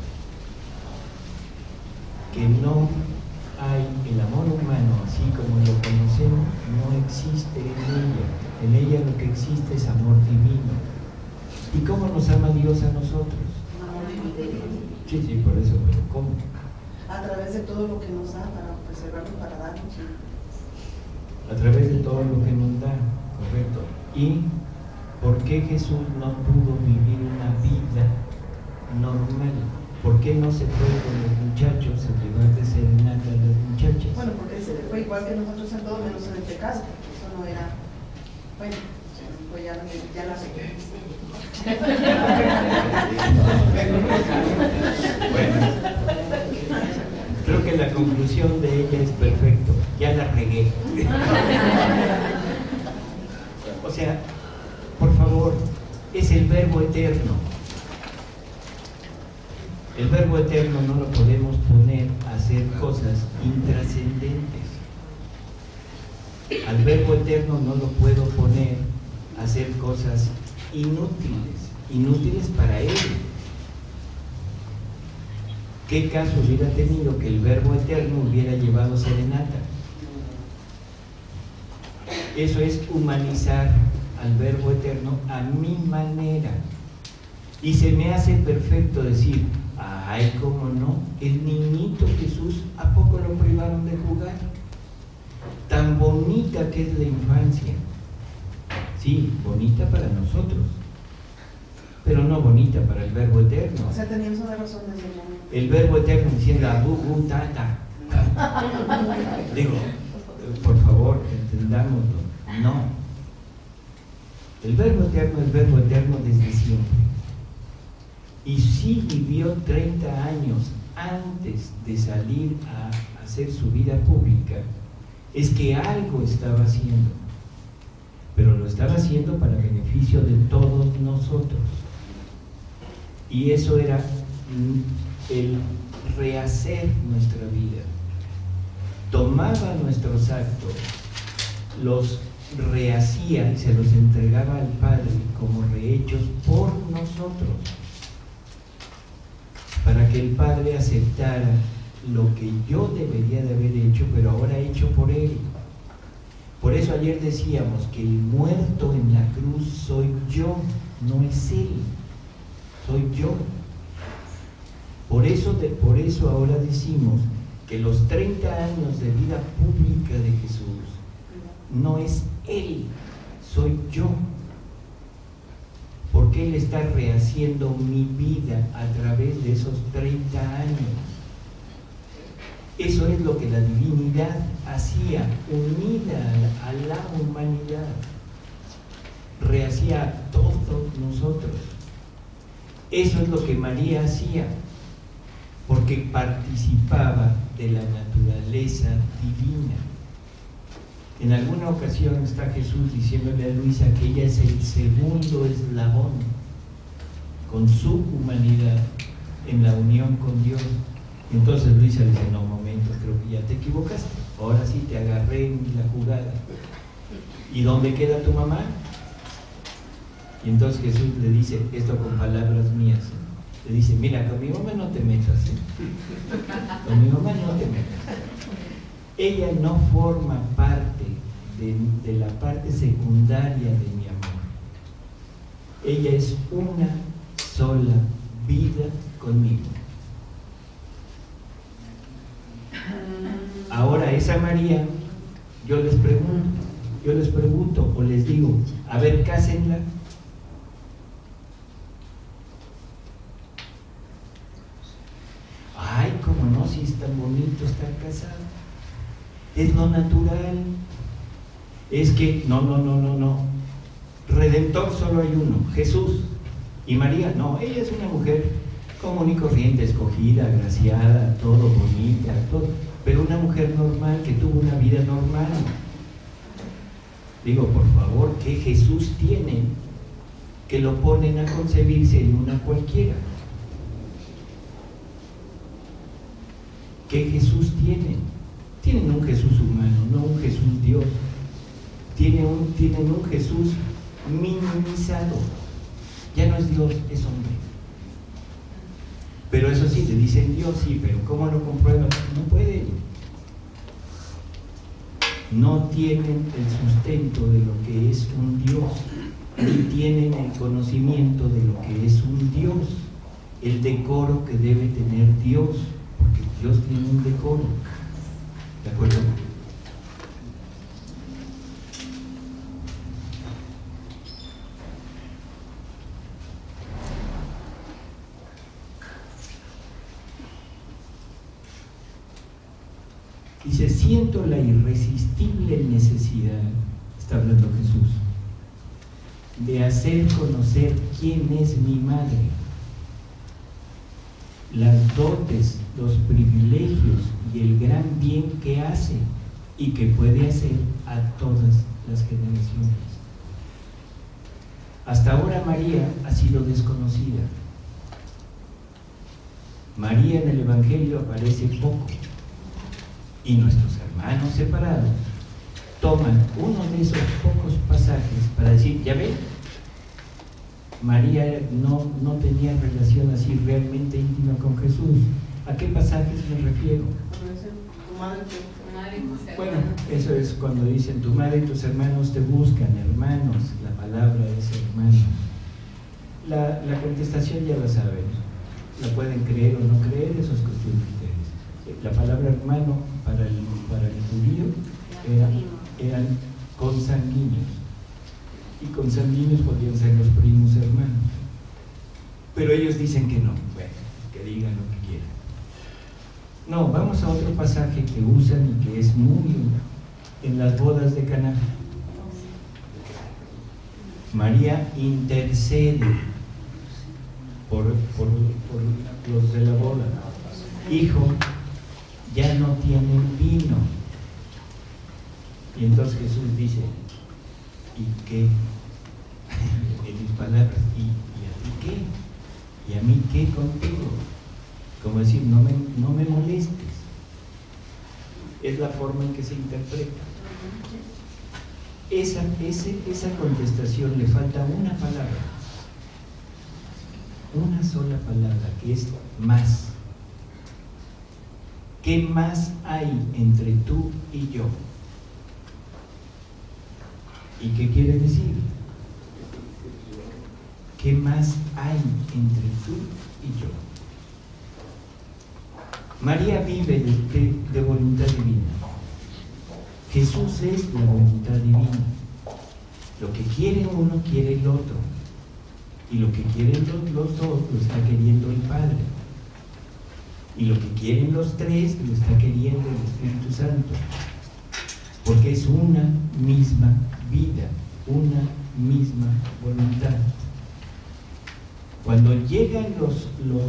Que no hay el amor humano así como lo conocemos, no existe en ella. En ella lo que existe es amor divino. ¿Y cómo nos ama Dios a nosotros? Sí, por eso, pero ¿cómo? A través de todo lo que nos da para preservarnos, para darnos. A través de todo lo que nos da, correcto. ¿Y por qué Jesús no pudo vivir una vida normal? ¿Por qué no se fue con los muchachos a llevar de serenata a las muchachas? Bueno, porque él se le fue igual que nosotros en todo, menos en el pecado, porque eso no era. Bueno, pues ya la sé. Bueno, creo que la conclusión de ella es perfecto. Ya la regué. O sea, por favor, es el Verbo eterno. El Verbo eterno no lo podemos poner a hacer cosas intrascendentes. Al Verbo eterno no lo puedo poner a hacer cosas inútiles para él. ¿Qué caso hubiera tenido que el Verbo eterno hubiera llevado serenata? Eso es humanizar al Verbo eterno a mi manera. Y se me hace perfecto decir, ay, cómo no, el niñito Jesús, ¿a poco lo privaron de jugar? Tan bonita que es la infancia. Sí, bonita para nosotros, pero no bonita para el Verbo eterno. O sea, teníamos una razón desde el momento. El Verbo eterno diciendo, tata. Digo, por favor, entendámoslo. No. El Verbo eterno es Verbo eterno desde siempre. Y si vivió 30 años antes de salir a hacer su vida pública, es que algo estaba haciendo, pero lo estaba haciendo para beneficio de todos nosotros. Y eso era el rehacer nuestra vida. Tomaba nuestros actos, los rehacía y se los entregaba al Padre como rehechos por nosotros, para que el Padre aceptara lo que yo debería de haber hecho, pero ahora hecho por Él. Por eso ayer decíamos que el muerto en la cruz soy yo, no es Él, soy yo. Por eso ahora decimos que los 30 años de vida pública de Jesús no es Él, soy yo. Porque Él está rehaciendo mi vida a través de esos 30 años. Eso es lo que la divinidad hacía, unida a la humanidad. Rehacía a todos nosotros. Eso es lo que María hacía, porque participaba de la naturaleza divina. En alguna ocasión está Jesús diciéndole a Luisa que ella es el segundo eslabón con su humanidad en la unión con Dios. Entonces Luisa le dice: no, momento, creo que ya te equivocaste, ahora sí te agarré en la jugada. ¿Y dónde queda tu mamá? Y entonces Jesús le dice, esto con palabras mías, le dice: mira, con mi mamá no te metas, con mi mamá no te metas. Ella no forma parte de la parte secundaria de mi amor. Ella es una sola vida conmigo. Ahora esa María, yo les pregunto o les digo, a ver, cásenla. Ay, cómo no, si es tan bonito estar casado. Es lo natural. Es que no. Redentor solo hay uno, Jesús. Y María, no, ella es una mujer común y corriente, escogida, agraciada, todo bonita, todo, pero una mujer normal que tuvo una vida normal. Digo, por favor, ¿qué Jesús tiene que lo ponen a concebirse en una cualquiera? ¿Qué Jesús tienen? Tienen un Jesús humano, no un Jesús Dios. Tienen un Jesús minimizado. Ya no es Dios, es hombre. Pero eso sí, le dicen Dios, sí, pero ¿cómo lo comprueban? No pueden. No tienen el sustento de lo que es un Dios, ni tienen el conocimiento de lo que es un Dios, el decoro que debe tener Dios, porque Dios tiene un decoro. ¿De acuerdo? Dice, siento la irresistible necesidad, está hablando Jesús, de hacer conocer quién es mi madre, las dotes, los privilegios y el gran bien que hace y que puede hacer a todas las generaciones. Hasta ahora María ha sido desconocida. María en el Evangelio aparece poco. Y nuestros hermanos separados toman uno de esos pocos pasajes para decir, ya ven, María no tenía relación así realmente íntima con Jesús. ¿A qué pasajes me refiero? Bueno, eso es cuando dicen tu madre y tus hermanos te buscan, hermanos, la palabra es hermano. La contestación ya la saben, la pueden creer o no creer, eso es cuestión de ustedes. La palabra hermano para el judío eran consanguíneos, y consanguíneos podían ser los primos hermanos, pero ellos dicen que no. Bueno, que digan lo que quieran. No, vamos a otro pasaje que usan y que es muy en las bodas de Caná. María intercede por los de la boda. Hijo, ya no tienen vino. Y entonces Jesús dice, ¿y qué? En mis palabras, ¿y a ti qué? ¿Y a mí qué contigo? Como decir, no me molestes. Es la forma en que se interpreta. Esa contestación le falta una palabra, una sola palabra, que es más. ¿Qué más hay entre tú y yo? ¿Y qué quiere decir? ¿Qué más hay entre tú y yo? María vive de voluntad divina. Jesús es la voluntad divina. Lo que quiere uno, quiere el otro. Y lo que quieren los dos, lo está queriendo el Padre. Y lo que quieren los tres, lo está queriendo el Espíritu Santo. Porque es una misma vida, una misma voluntad. Cuando llegan los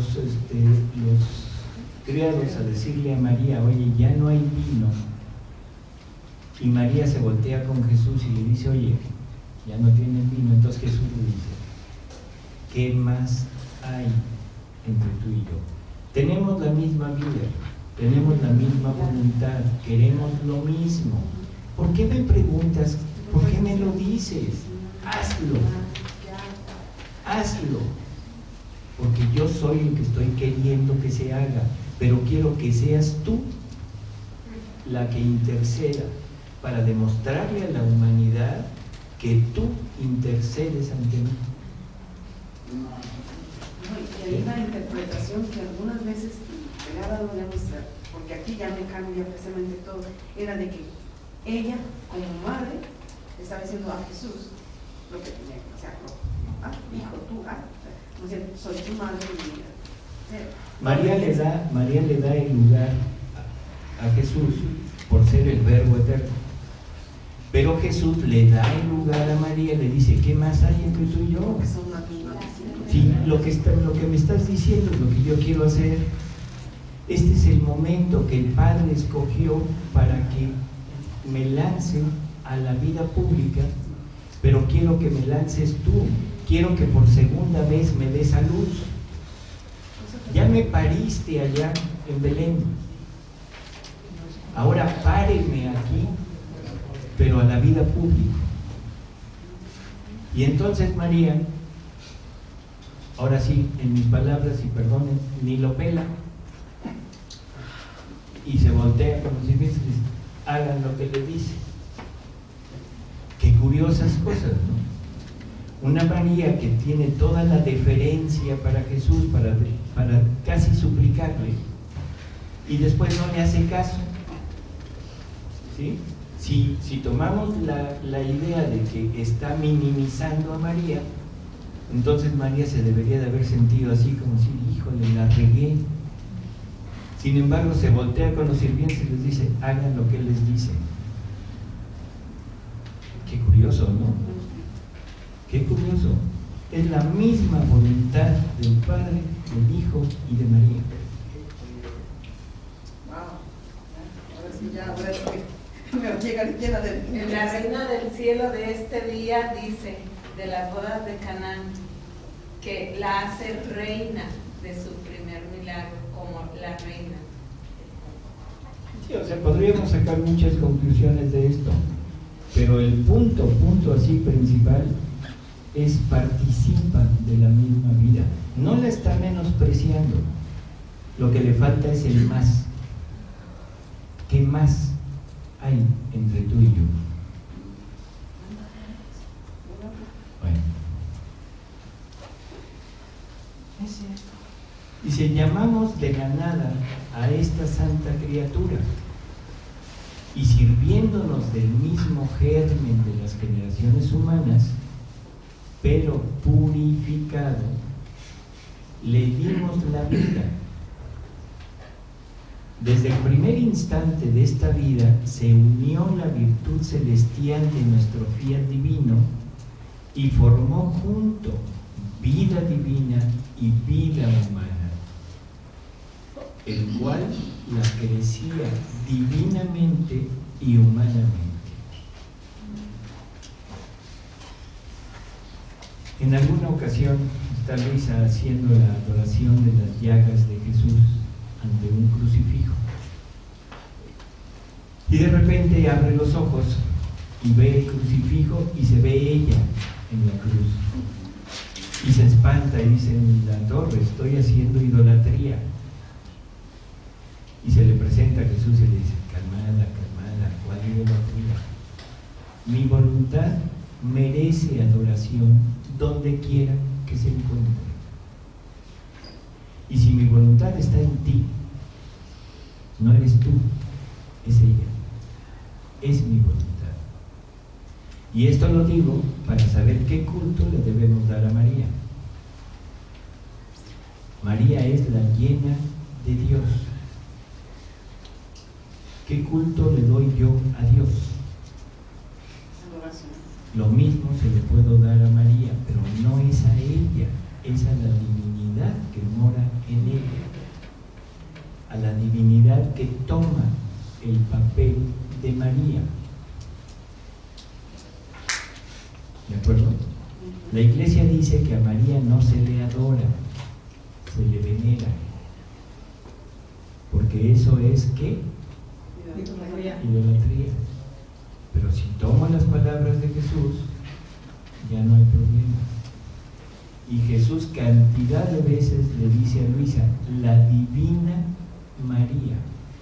criados a decirle a María, oye, ya no hay vino, y María se voltea con Jesús y le dice, oye, ya no tienen vino, entonces Jesús le dice, ¿qué más hay entre tú y yo? Tenemos la misma vida, tenemos la misma voluntad, queremos lo mismo. ¿Por qué me preguntas? ¿Por qué me lo dices? Hazlo, hazlo, porque yo soy el que estoy queriendo que se haga, pero quiero que seas tú la que interceda para demostrarle a la humanidad que tú intercedes ante mí. Y hay una interpretación que algunas veces me ha dado de mostrar, porque aquí ya me cambia precisamente todo, era de que ella, como madre, estaba diciendo a Jesús lo que tenía que hacer, hijo, tú, o sea, soy tu madre y María le da el lugar a Jesús por ser el Verbo eterno. Pero Jesús le da el lugar a María, le dice, ¿qué más hay entre tú y yo? Sí, lo que me estás diciendo es lo que yo quiero hacer. Este es el momento que el Padre escogió para que me lance a la vida pública, pero quiero que me lances tú. Quiero que por segunda vez me des a luz. Ya me pariste allá en Belén. Ahora páreme aquí, pero a la vida pública. Y entonces María, ahora sí, en mis palabras, y perdonen, ni lo pela. Y se voltea con los sirvientes y dice, hagan lo que le dice. Qué curiosas cosas, ¿no? Una María que tiene toda la deferencia para Jesús, para casi suplicarle, y después no le hace caso. ¿Sí? Si tomamos la idea de que está minimizando a María, entonces María se debería de haber sentido así como si, híjole, la regué. Sin embargo, se voltea con los sirvientes y les dice, hagan lo que él les dice. Qué curioso, ¿no? Qué curioso. Es la misma voluntad del Padre, del Hijo y de María. Wow. Ahora sí ya, me llega llena de... En la Reina del Cielo de este día dice, de las bodas de Canaán, que la hace reina de su primer milagro, como la reina. Sí, o sea, podríamos sacar muchas conclusiones de esto, pero el punto así principal es participa de la misma vida. No la está menospreciando. Lo que le falta es el más. ¿Qué más hay entre tú y yo? Bueno. Dice, llamamos de ganada a esta santa criatura y sirviéndonos del mismo germen de las generaciones humanas, pero purificado, le dimos la vida. Desde el primer instante de esta vida se unió la virtud celestial de nuestro fiat divino y formó junto vida divina y vida humana, el cual la crecía divinamente y humanamente. En alguna ocasión está Luisa haciendo la adoración de las llagas de Jesús ante un crucifijo. Y de repente abre los ojos y ve el crucifijo y se ve ella en la cruz. Y se espanta y dice: en la torre estoy haciendo idolatría. Y se le presenta a Jesús y le dice: calmada, ¿cuál idolatría? Mi voluntad merece adoración donde quiera que se encuentre. Y si mi voluntad está en ti, no eres tú, es ella, es mi voluntad. Y esto lo digo para saber qué culto le debemos dar a María. María es la llena de Dios. ¿Qué culto le doy yo a Dios? Lo mismo se le puedo dar a María, pero no es a ella, es a la divinidad que mora en ella, a la divinidad que toma el papel de María. ¿De acuerdo? La Iglesia dice que a María no se le adora, se le venera, porque eso es ¿qué? Idolatría. Pero si tomo las palabras de Jesús, ya no hay problema. Y Jesús cantidad de veces le dice a Luisa: la divina María.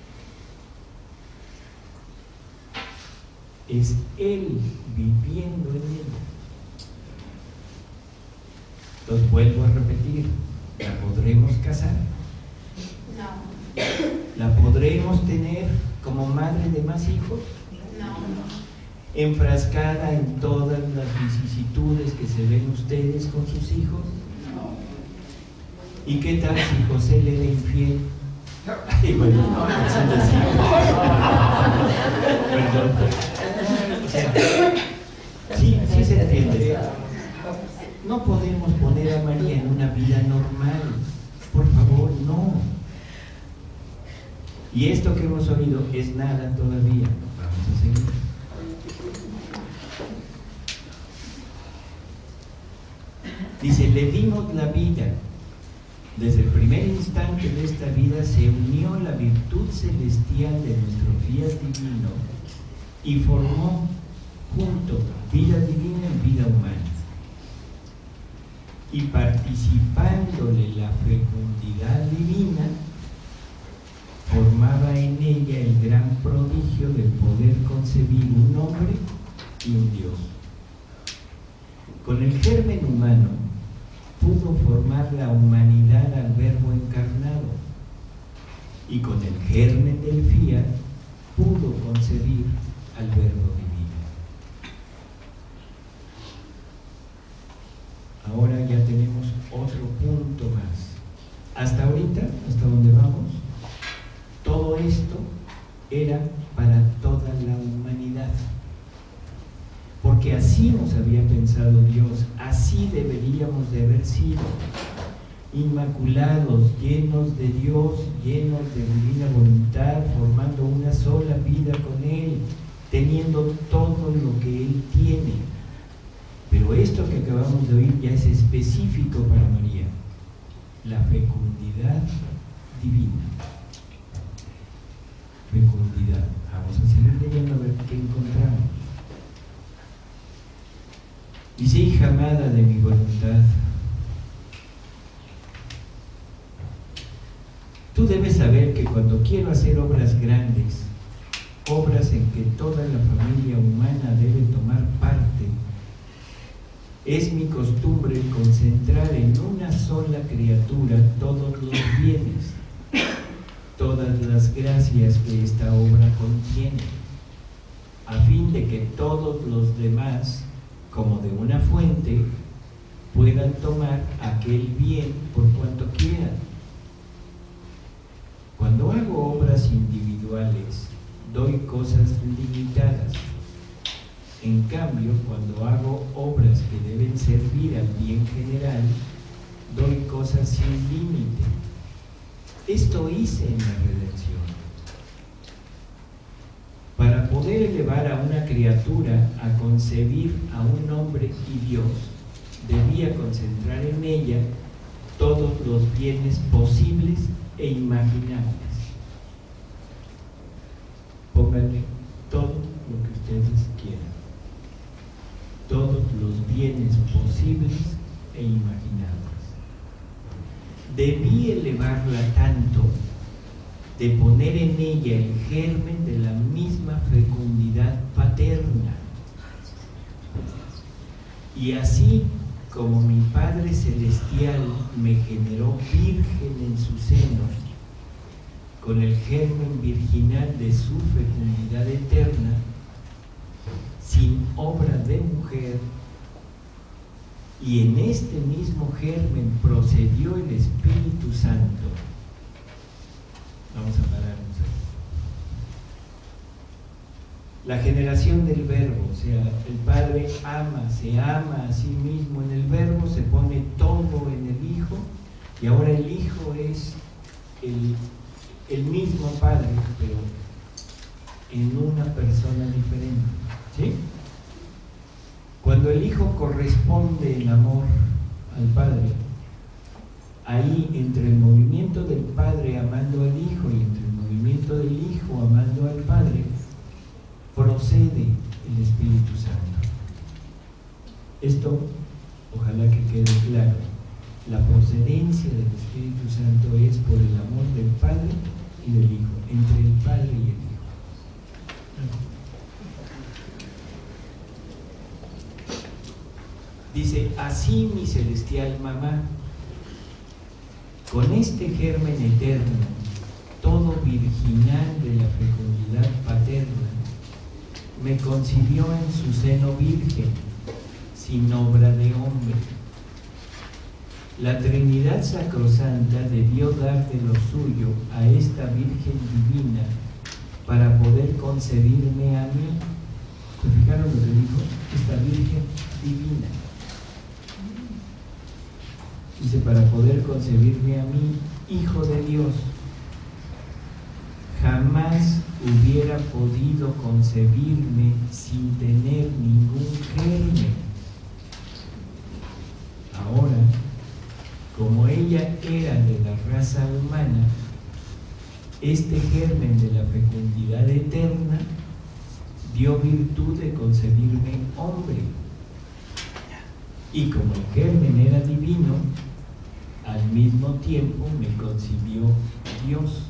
Es Él viviendo en ella. Entonces vuelvo a repetir: ¿la podremos casar? No. ¿La podremos tener como madre de más hijos? No. ¿Enfrascada en todas las vicisitudes que se ven ustedes con sus hijos? ¿Y qué tal si José le era infiel? Ay, bueno, eso perdón. O sea, sí se entiende. No podemos poner a María en una vida normal. Por favor, no. Y esto que hemos oído es nada todavía. Vamos a seguir. Dice: le dimos la vida. Desde el primer instante de esta vida se unió la virtud celestial de nuestro Fiat divino y formó junto vida divina y vida humana. Y participándole la fecundidad divina, formaba en ella el gran prodigio de poder concebir un hombre y un Dios. Con el germen humano pudo formar la humanidad al Verbo encarnado, y con el germen del Fiat pudo concebir al Verbo divino. Ahora ya tenemos otro punto más. Hasta ahorita, hasta donde vamos, todo esto era para toda la humanidad, porque así nos había pensado Dios, así deberíamos de haber sido, inmaculados, llenos de Dios, llenos de divina voluntad, formando una sola vida con Él, teniendo todo lo que Él tiene. Pero esto que acabamos de oír ya es específico para María, la fecundidad divina. Fecundidad. Vamos a seguir leyendo a ver qué encontramos. Dice: hija amada de mi voluntad, tú debes saber que cuando quiero hacer obras grandes, obras en que toda la familia humana debe tomar parte, es mi costumbre concentrar en una sola criatura todos los bienes, todas las gracias que esta obra contiene, a fin de que todos los demás, como de una fuente, puedan tomar aquel bien por cuanto quieran. Cuando hago obras individuales, doy cosas limitadas, En cambio, cuando hago obras que deben servir al bien general, doy cosas sin límite. Esto hice en la redención. Para poder elevar a una criatura a concebir a un hombre y Dios, debía concentrar en ella todos los bienes posibles e imaginables. Pónganle todo lo que ustedes quieran. Todos los bienes posibles e imaginables. Debí elevarla tanto de poner en ella el germen de la misma fecundidad paterna. Y así como mi Padre Celestial me generó virgen en su seno, con el germen virginal de su fecundidad eterna, sin obra de mujer, y en este mismo germen procedió el Espíritu Santo. Vamos a pararnos ahí. La generación del Verbo, o sea, el Padre se ama a sí mismo en el Verbo, se pone todo en el Hijo, y ahora el Hijo es el mismo Padre, pero en una persona diferente. ¿Sí? Cuando el Hijo corresponde en amor al Padre, ahí entre el movimiento del Padre amando al Hijo y entre el movimiento del Hijo amando al Padre, procede el Espíritu Santo. Esto, ojalá que quede claro, la procedencia del Espíritu Santo es por el amor del Padre y del Hijo, entre el Padre y el Hijo. Dice, así mi celestial mamá, con este germen eterno, todo virginal de la fecundidad paterna, me concibió en su seno virgen, sin obra de hombre. La Trinidad Sacrosanta debió dar de lo suyo a esta Virgen Divina para poder concebirme a mí. ¿Se fijaron lo que dijo? Esta Virgen Divina. Dice, para poder concebirme a mí, Hijo de Dios. Jamás hubiera podido concebirme sin tener ningún germen. Ahora, como ella era de la raza humana, este germen de la fecundidad eterna dio virtud de concebirme hombre. Y como el germen era divino, al mismo tiempo me concibió Dios.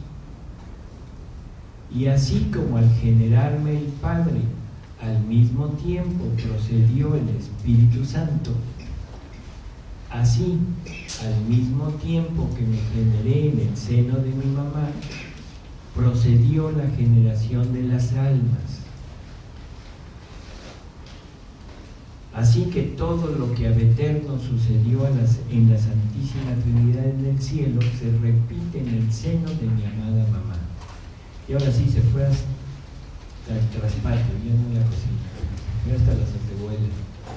Y así como al generarme el Padre, al mismo tiempo procedió el Espíritu Santo, así, al mismo tiempo que me generé en el seno de mi mamá, procedió la generación de las almas. Así que todo lo que ab eterno sucedió en la Santísima Trinidad en el cielo se repite en el seno de mi amada mamá. Y ahora sí se fue hasta el traspatio, ya no la cocina, fue hasta las antehuelas.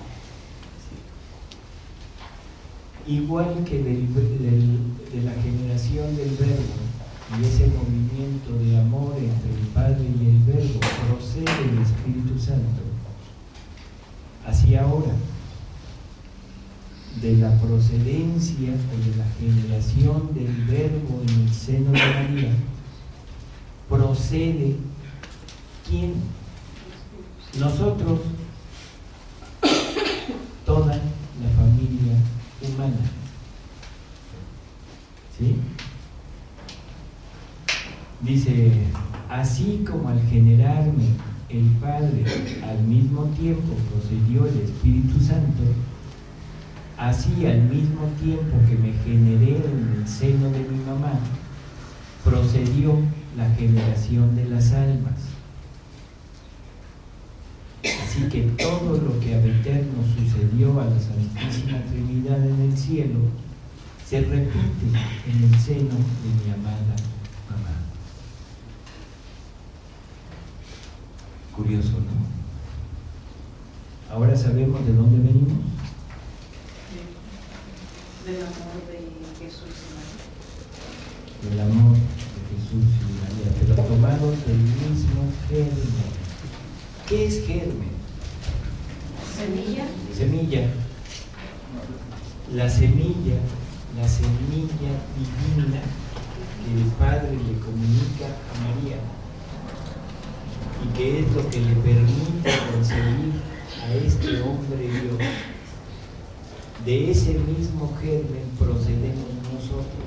Igual que de la generación del Verbo y ese movimiento de amor entre el Padre y el Verbo procede el Espíritu Santo. Así ahora, de la procedencia o de la generación del Verbo en el seno de María, procede ¿quién? Nosotros, toda la familia humana. ¿Sí? Dice, así como al generarme el Padre al mismo tiempo procedió el Espíritu Santo, así al mismo tiempo que me generé en el seno de mi mamá, procedió la generación de las almas. Así que todo lo que ab eterno sucedió a la Santísima Trinidad en el cielo se repite en el seno de mi amada mamá. Curioso, ¿no? Ahora sabemos de dónde venimos. Del amor de Jesús y María. Del amor de Jesús y María, pero tomados del mismo germen. ¿Qué es germen? Semilla. Semilla. La semilla divina que el Padre le comunica a María y que es lo que le permite concebir a este hombre Dios. De ese mismo germen procedemos nosotros.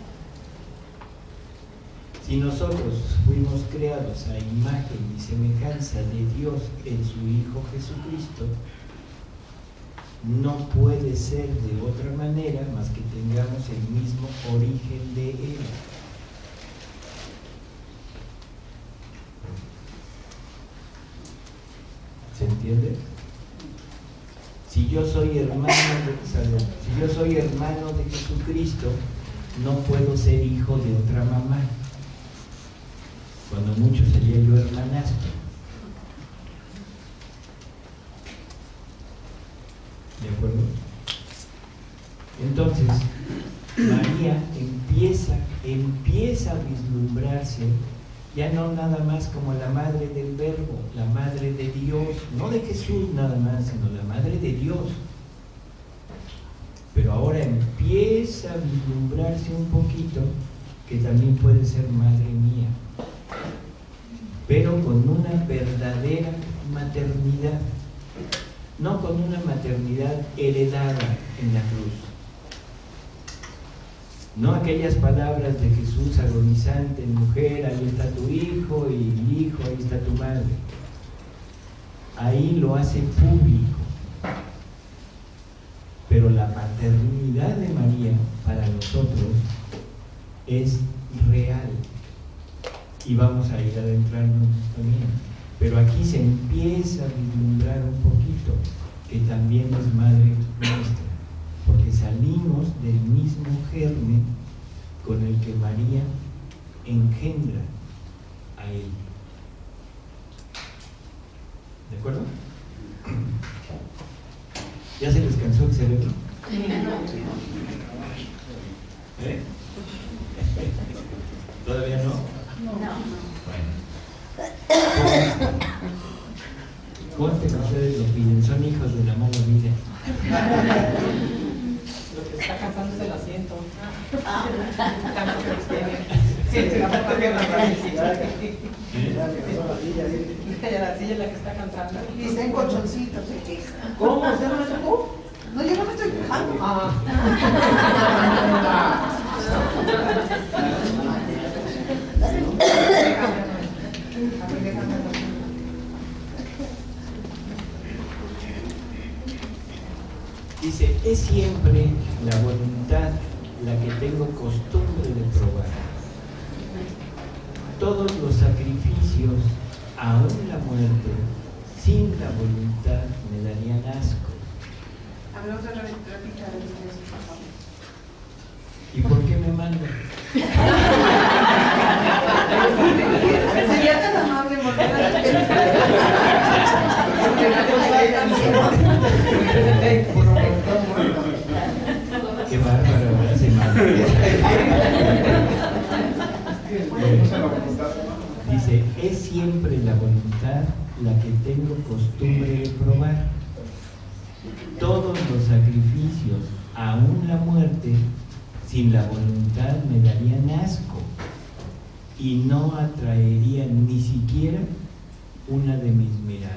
Si nosotros fuimos creados a imagen y semejanza de Dios en su Hijo Jesucristo, no puede ser de otra manera más que tengamos el mismo origen de Él. ¿Se entiende? Si yo soy hermano de Jesucristo, no puedo ser hijo de otra mamá. Cuando mucho sería yo hermanastro. ¿De acuerdo? Entonces, María empieza a vislumbrarse ya no nada más como la madre del Verbo, la madre de Dios, no de Jesús nada más, sino la madre de Dios. Pero ahora empieza a vislumbrarse un poquito que también puede ser madre mía, pero con una verdadera maternidad, no con una maternidad heredada en la cruz. No aquellas palabras de Jesús agonizante: mujer, ahí está tu hijo, y hijo, ahí está tu madre. Ahí lo hace público. Pero la paternidad de María para nosotros es real. Y vamos a ir adentrarnos también. Pero aquí se empieza a vislumbrar un poquito que también es madre nuestra, porque salimos del mismo germen con el que María engendra a Él. ¿De acuerdo? ¿Ya se les cansó el cerebro? ¿Eh? ¿Todavía no? Bueno. Conste que ustedes lo piden, son hijos de la mala vida. Lo que está cansando es el asiento. La silla es la que está cansando. Dice en colchoncitos. ¿Cómo? ¿Usted no me tocó? No, yo no me estoy quejando. Dice, es siempre la voluntad la que tengo costumbre de probar. Todos los sacrificios, aún la muerte, sin la voluntad me darían asco. A ver, otra repita de ustedes, por favor. ¿Y por qué me manda? Sería tan amable volver a repetir. Qué bárbaro, ahora se manda. Dice, es siempre la voluntad la que tengo costumbre de probar. Todos los sacrificios, aún la muerte, sin la voluntad me darían asco y no atraerían ni siquiera una de mis miradas.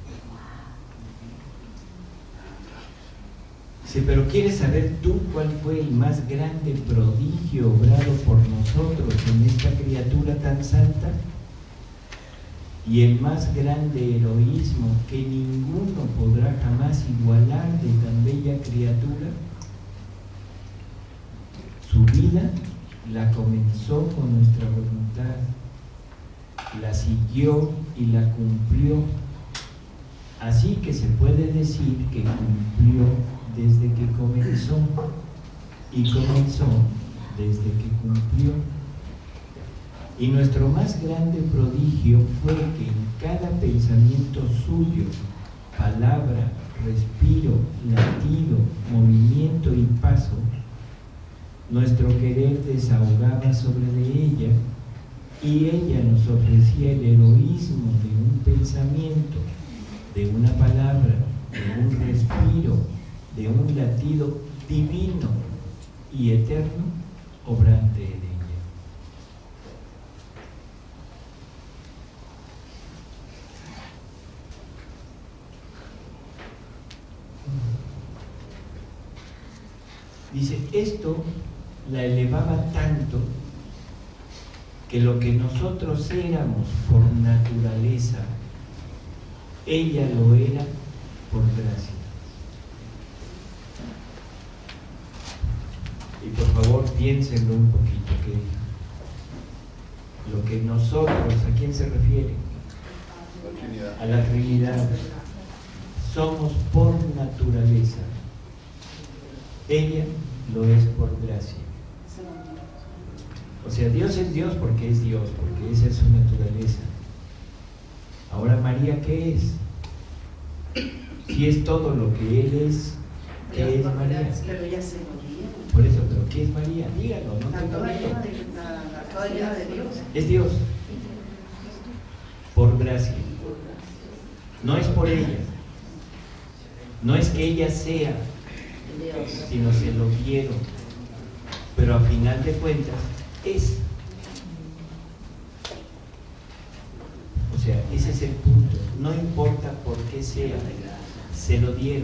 Dice, pero ¿quieres saber tú cuál fue el más grande prodigio obrado por nosotros en esta criatura tan santa? Y el más grande heroísmo que ninguno podrá jamás igualar de tan bella criatura. Su vida la comenzó con nuestra voluntad, la siguió y la cumplió. Así que se puede decir que cumplió desde que comenzó y comenzó desde que cumplió. Y nuestro más grande prodigio fue que en cada pensamiento suyo palabra, respiro, latido, movimiento y paso, nuestro querer desahogaba sobre de ella y ella nos ofrecía el heroísmo de un pensamiento, de una palabra, de un respiro, de un latido divino y eterno obrante en ella. Dice, esto la elevaba tanto que lo que nosotros éramos por naturaleza, ella lo era por gracia. Y por favor piénsenlo un poquito, que lo que nosotros, ¿a quién se refiere? A la Trinidad. Somos por naturaleza. Ella lo es por gracia. O sea, Dios es Dios, porque esa es su naturaleza. Ahora, María, ¿qué es? Si es todo lo que Él es, ¿qué es María? Pero ya se lo dieron. Por eso, ¿pero qué es María? Dígalo, ¿no? Toda llena de Dios. Es Dios. Por gracia. No es por ella. No es que ella sea, sino se lo dieron. Pero a final de cuentas, es. O sea, ese es el punto. No importa por qué sea, se lo dieron.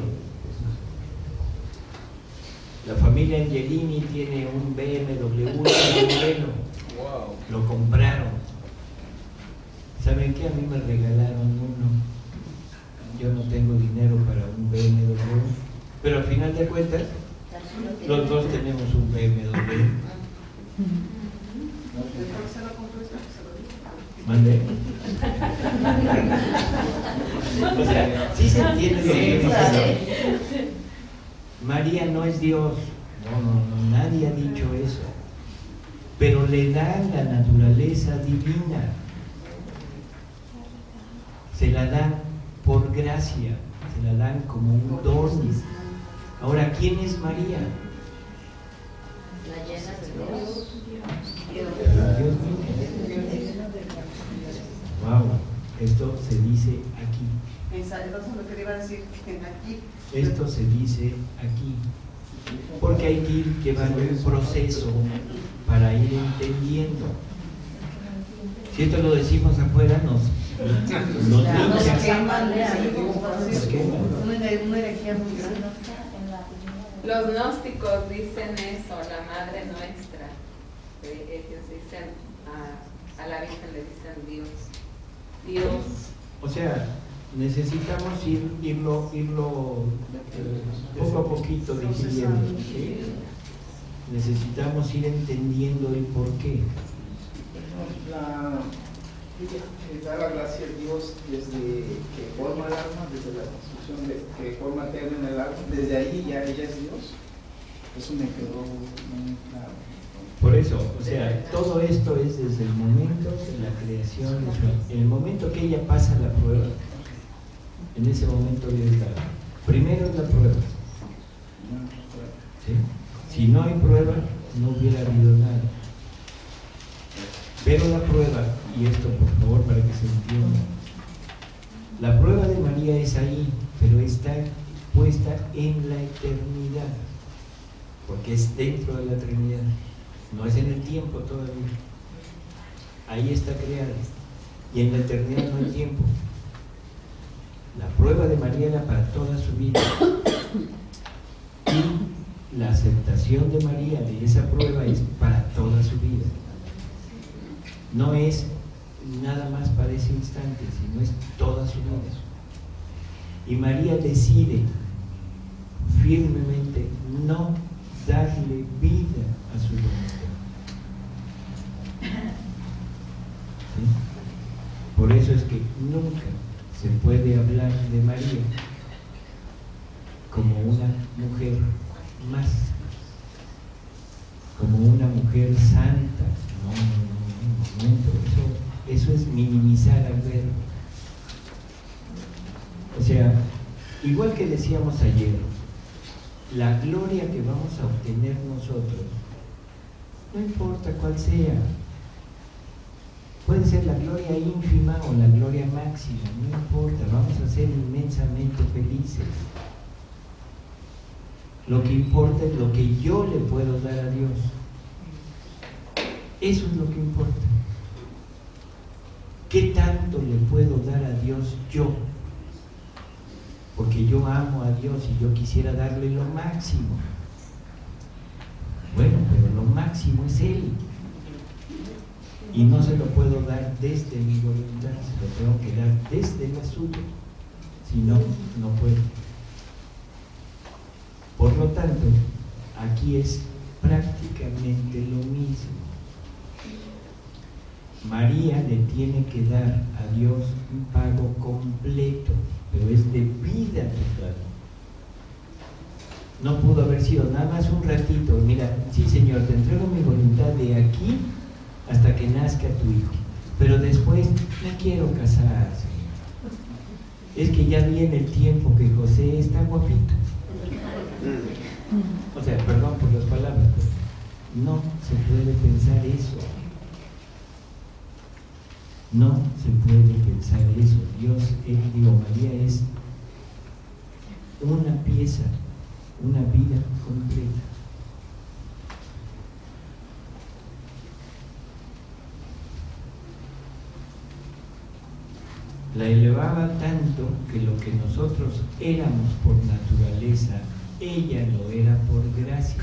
La familia Angelini tiene un BMW modelo. Lo compraron. ¿Saben qué? A mí me regalaron uno. Yo no tengo dinero para un BMW, pero al final de cuentas, los dos tenemos un BMW. ¿Mande? O sea, sí se entiende. Sí, María no es Dios. No, nadie ha dicho eso. Pero le da la naturaleza divina. Se la dan por gracia, se la dan como un don. Ahora, ¿quién es María? La llena de Dios. Dios mismo. Wow, esto se dice aquí. Entonces lo que le iba a decir aquí. Esto se dice aquí. Porque hay que ir llevando un proceso para ir entendiendo. Si esto lo decimos afuera, nos queman. Una herejía muy grande. Los gnósticos dicen eso, la Madre Nuestra. Ellos dicen a la Virgen, le dicen Dios. O sea, necesitamos irlo poco a poquito digiriendo. ¿Sí? Necesitamos ir entendiendo el por qué. Da la gracia a Dios desde que forma el alma, desde la construcción que forma eterna en el alma, desde ahí ya ella es Dios. Eso me quedó muy claro. Por eso, o sea, todo esto es desde el momento de la creación, en el momento que ella pasa la prueba, en ese momento Dios está. Primero es la prueba. ¿Sí? Si no hay prueba, no hubiera habido nada. Pero la prueba, y esto por favor para que se entienda, la prueba de María es ahí, pero está puesta en la eternidad, porque es dentro de la Trinidad, no es en el tiempo todavía. Ahí está creada, y en la eternidad no hay tiempo. La prueba de María era para toda su vida, y la aceptación de María de esa prueba es para toda su vida. No es nada más para ese instante, sino es toda su vida. Y María decide firmemente no darle vida a su voluntad. ¿Sí? Por eso es que nunca se puede hablar de María como una mujer más, como una mujer santa. No. Eso es minimizar al verbo. O sea, igual que decíamos ayer, la gloria que vamos a obtener nosotros, no importa cuál sea, puede ser la gloria ínfima o la gloria máxima, no importa, vamos a ser inmensamente felices. Lo que importa es lo que yo le puedo dar a Dios. Eso es lo que importa. ¿Qué tanto le puedo dar a Dios yo? Porque yo amo a Dios y yo quisiera darle lo máximo. Bueno, pero lo máximo es Él. Y no se lo puedo dar desde mi voluntad, se lo tengo que dar desde la suya. Si no, no puedo. Por lo tanto, aquí es prácticamente lo mismo. María le tiene que dar a Dios un pago completo, pero es de vida total. No pudo haber sido nada más un ratito. Mira, sí, Señor, te entrego mi voluntad de aquí hasta que nazca tu hijo, pero después me quiero casar, Señor. Es que ya viene el tiempo que José está guapito. O sea, perdón por las palabras, pero no se puede pensar eso. No se puede pensar eso. Dios, María es una pieza, una vida completa. La elevaba tanto que lo que nosotros éramos por naturaleza, ella lo era por gracia.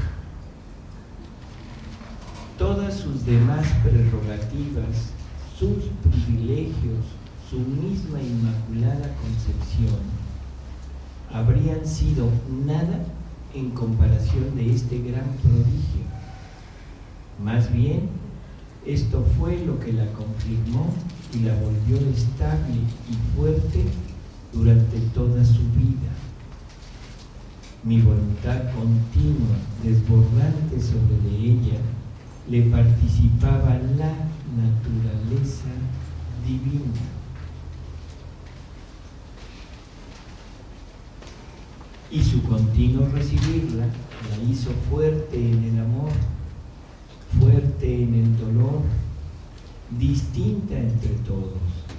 Todas sus demás prerrogativas, sus privilegios, su misma inmaculada concepción, habrían sido nada en comparación de este gran prodigio. Más bien, esto fue lo que la confirmó y la volvió estable y fuerte durante toda su vida. Mi voluntad continua, desbordante sobre de ella, le participaba la naturaleza divina. Y su continuo recibirla la hizo fuerte en el amor, fuerte en el dolor, distinta entre todos.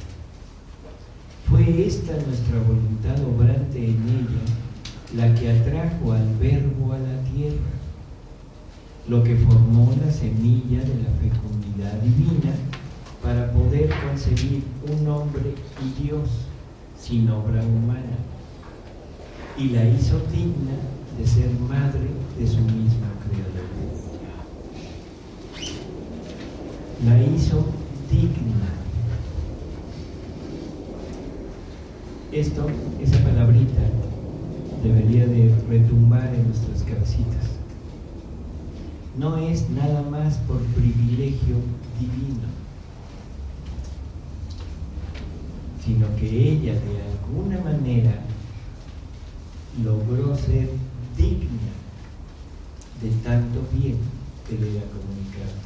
Fue esta nuestra voluntad obrante en ella la que atrajo al Verbo a la tierra, lo que formó la semilla de la fecundidad divina para poder concebir un hombre y Dios sin obra humana, y la hizo digna de ser madre de su misma creadora. La hizo digna. Esa palabrita debería de retumbar en nuestras cabecitas. No es nada más por privilegio divino, sino que ella de alguna manera logró ser digna de tanto bien que le era comunicado.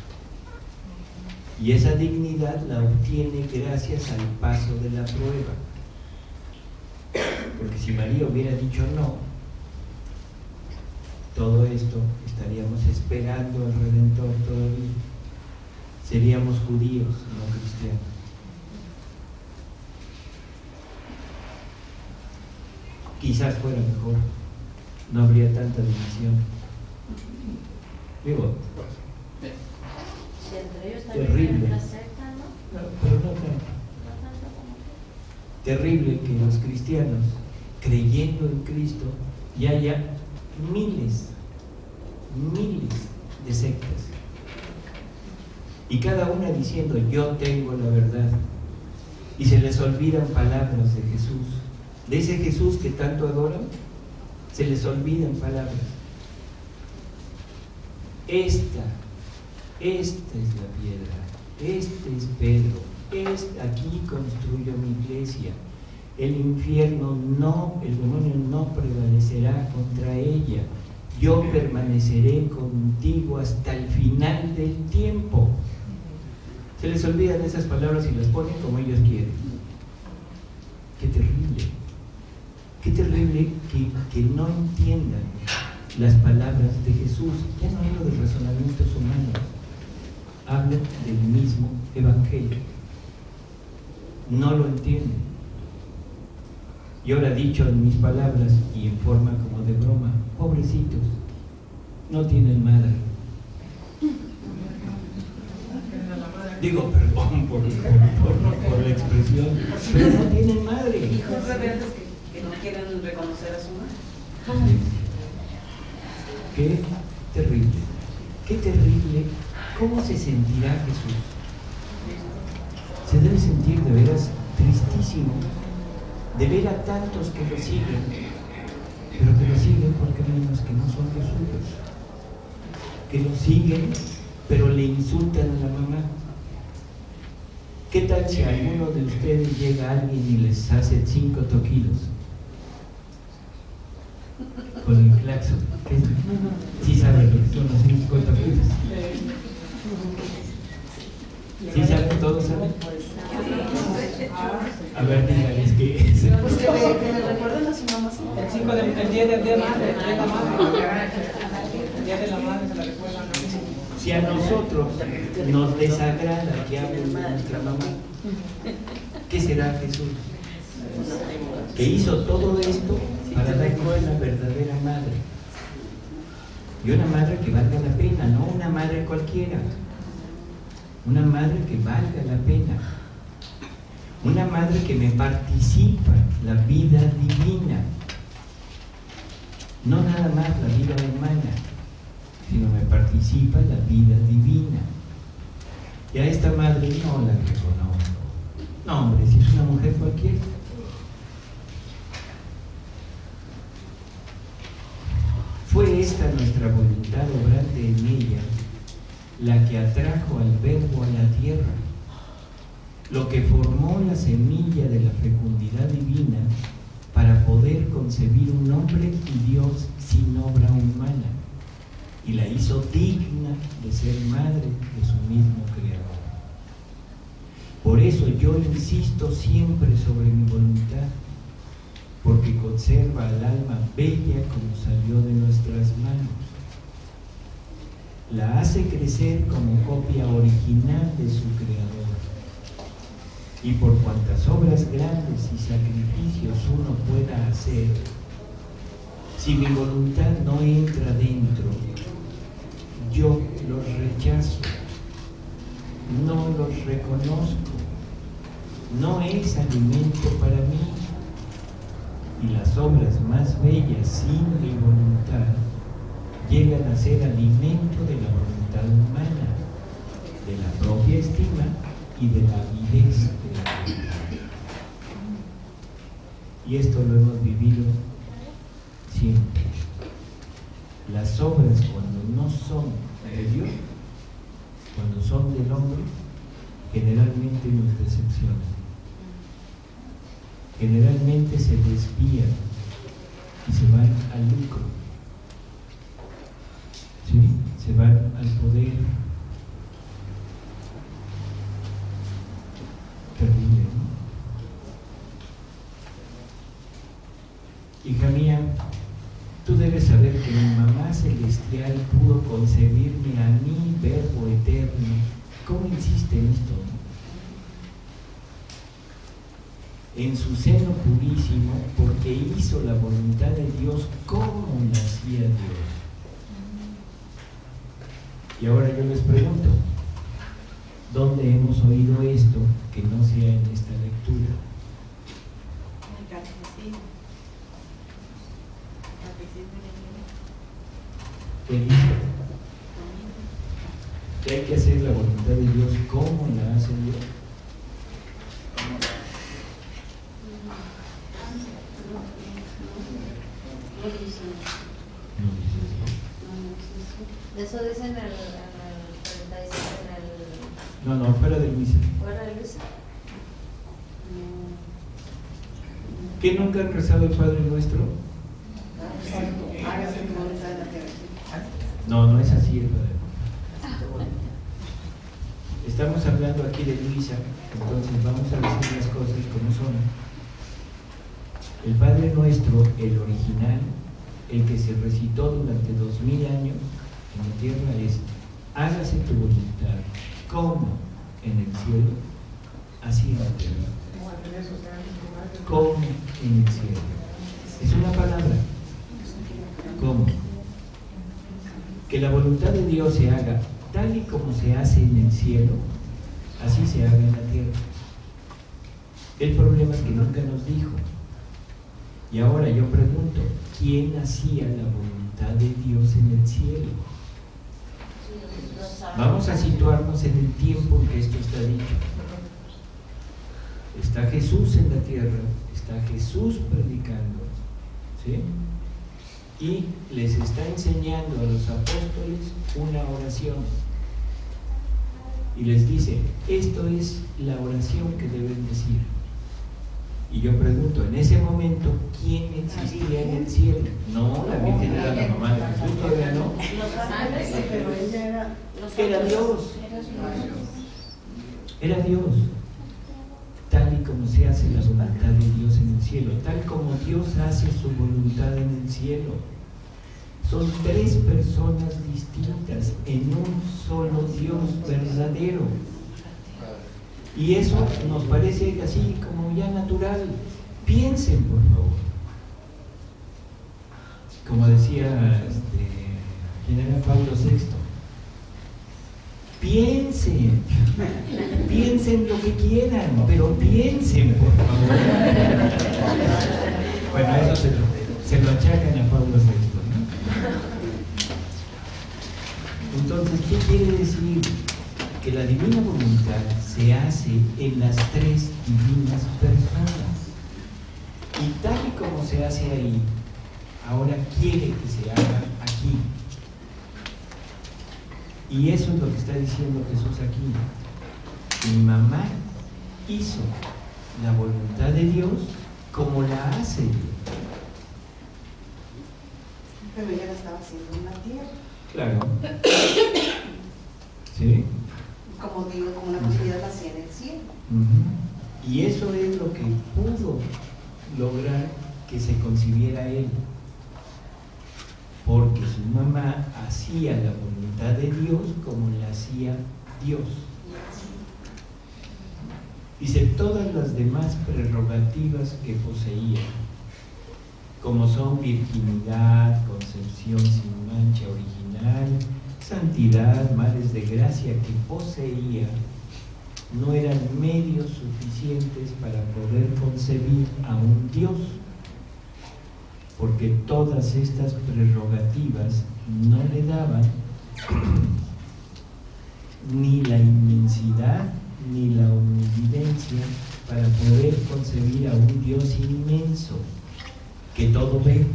Y esa dignidad la obtiene gracias al paso de la prueba. Porque si María hubiera dicho no, todo esto estaríamos esperando al Redentor todavía. Seríamos judíos, no cristianos. Quizás fuera mejor, no habría tanta división. Digo, Si entre ellos también terrible. hay una secta, ¿no? No, pero no tanto. No tanto como que. Terrible que los cristianos, creyendo en Cristo, y haya miles de sectas, y cada una diciendo yo tengo la verdad, y se les olvidan palabras de Jesús, de ese Jesús que tanto adoran, se les olvidan palabras. Esta es la piedra, este es Pedro, aquí construyo mi iglesia. El infierno no, el demonio no prevalecerá contra ella. Yo permaneceré contigo hasta el final del tiempo. Se les olvidan esas palabras y las ponen como ellos quieren. Qué terrible, Qué terrible que no entiendan las palabras de Jesús. Ya no hablo de razonamientos humanos, hablo del mismo Evangelio. No lo entienden. Y ahora, dicho en mis palabras y en forma como de broma, pobrecitos, no tienen madre. Digo, perdón por la expresión, pero no tienen madre. Hijos rebeldes que no quieren reconocer a su madre. Qué terrible, qué terrible. ¿Cómo se sentirá Jesús? Se debe sentir de veras tristísimo de ver a tantos que lo siguen, pero que lo siguen por caminos que no son los suyos, que lo siguen pero le insultan a la mamá. ¿Qué tal si a alguno de ustedes llega alguien y les hace 5 toquidos con el claxon? ¿Sí saben lo que son los 5 toquidos? ¿Sí saben? ¿Todos saben? A ver, díganles qué es. Pues que le recuerden a su mamá. El día de la madre, el día de la madre se la recuerdan. Si a nosotros nos desagrada que hablen de nuestra mamá, ¿qué será Jesús? Que hizo todo esto para darnos una verdadera madre. Y una madre que valga la pena, no una madre cualquiera. Una madre que valga la pena. Una madre que me participa la vida divina. No nada más la vida humana, sino me participa la vida divina. Y a esta madre no la reconozco. No, hombre, si es una mujer cualquiera. Fue esta nuestra voluntad obrante en ella la que atrajo al Verbo a la tierra, lo que formó la semilla de la fecundidad divina para poder concebir un hombre y Dios sin obra humana, y la hizo digna de ser madre de su mismo Creador. Por eso yo insisto siempre sobre mi voluntad, porque conserva al alma bella como salió de nuestras manos. La hace crecer como copia original de su Creador. Y por cuantas obras grandes y sacrificios uno pueda hacer, si mi voluntad no entra dentro, yo los rechazo, no los reconozco, no es alimento para mí. Y las obras más bellas sin mi voluntad llegan a ser alimento de la voluntad humana, de la propia estima y de la avidez de la voluntad. Y esto lo hemos vivido siempre. Las obras, cuando no son de Dios, cuando son del hombre, generalmente nos decepcionan. Generalmente se desvían y se van al lucro, ¿sí? Se van al poder. Terrible, ¿no? Hija mía, tú debes saber que mi mamá celestial pudo concebirme a mí, Verbo eterno. ¿Cómo insiste en esto? En su seno purísimo, porque hizo la voluntad de Dios como la hacía Dios. Y ahora yo les pregunto, ¿dónde hemos oído esto que no sea en esta lectura? ¿Qué dice? Que hay que hacer la voluntad de Dios como la hace Dios. Eso dice en el 36, No, fuera de misa. ¿Fuera de misa? ¿Qué nunca han rezado el Padre Nuestro? Hágase tu voluntad en la tierra. No es así el Padre. Estamos hablando aquí de misa, entonces vamos a decir las cosas como son. El Padre Nuestro, el original, el que se recitó durante 2000 años en la tierra, es: hágase tu voluntad, como en el cielo, así en la tierra. Como en el cielo. Es una palabra. ¿Cómo? Que la voluntad de Dios se haga tal y como se hace en el cielo, así se haga en la tierra. El problema es que nunca nos dijo. Y ahora yo pregunto, ¿quién hacía la voluntad de Dios en el cielo? Vamos a situarnos en el tiempo en que esto está dicho. Está Jesús en la tierra, está Jesús predicando, ¿sí? Y les está enseñando a los apóstoles una oración. Y les dice: esto es la oración que deben decir. Y yo pregunto, en ese momento, ¿quién existía en el cielo? No, la Virgen era la mamá de Jesús, todavía no. Pero ella Era Dios. Era Dios. Tal y como se hace la voluntad de Dios en el cielo, tal como Dios hace su voluntad en el cielo. Son tres personas distintas en un solo Dios verdadero. Y eso nos parece así como ya natural. Piensen, por favor. Como decía ¿quién era Pablo VI? Piensen, piensen lo que quieran, pero piensen, por favor. Bueno, eso se lo achacan a Pablo VI, ¿no? Entonces, ¿qué quiere decir? Que la divina voluntad se hace en las tres divinas personas. Y tal y como se hace ahí, ahora quiere que se haga aquí. Y eso es lo que está diciendo Jesús aquí. Mi mamá hizo la voluntad de Dios como la hace Dios. Pero ella la estaba haciendo en la tierra. Claro. ¿Sí? Como digo, como una posibilidad la hacía en el cielo. Y eso es lo que pudo lograr que se concibiera él. Porque su mamá hacía la voluntad de Dios como la hacía Dios. Dice, todas las demás prerrogativas que poseía, como son virginidad, concepción sin mancha original, santidad, mares de gracia que poseía, no eran medios suficientes para poder concebir a un Dios, porque todas estas prerrogativas no le daban ni la inmensidad ni la omnipotencia para poder concebir a un Dios inmenso que todo ve,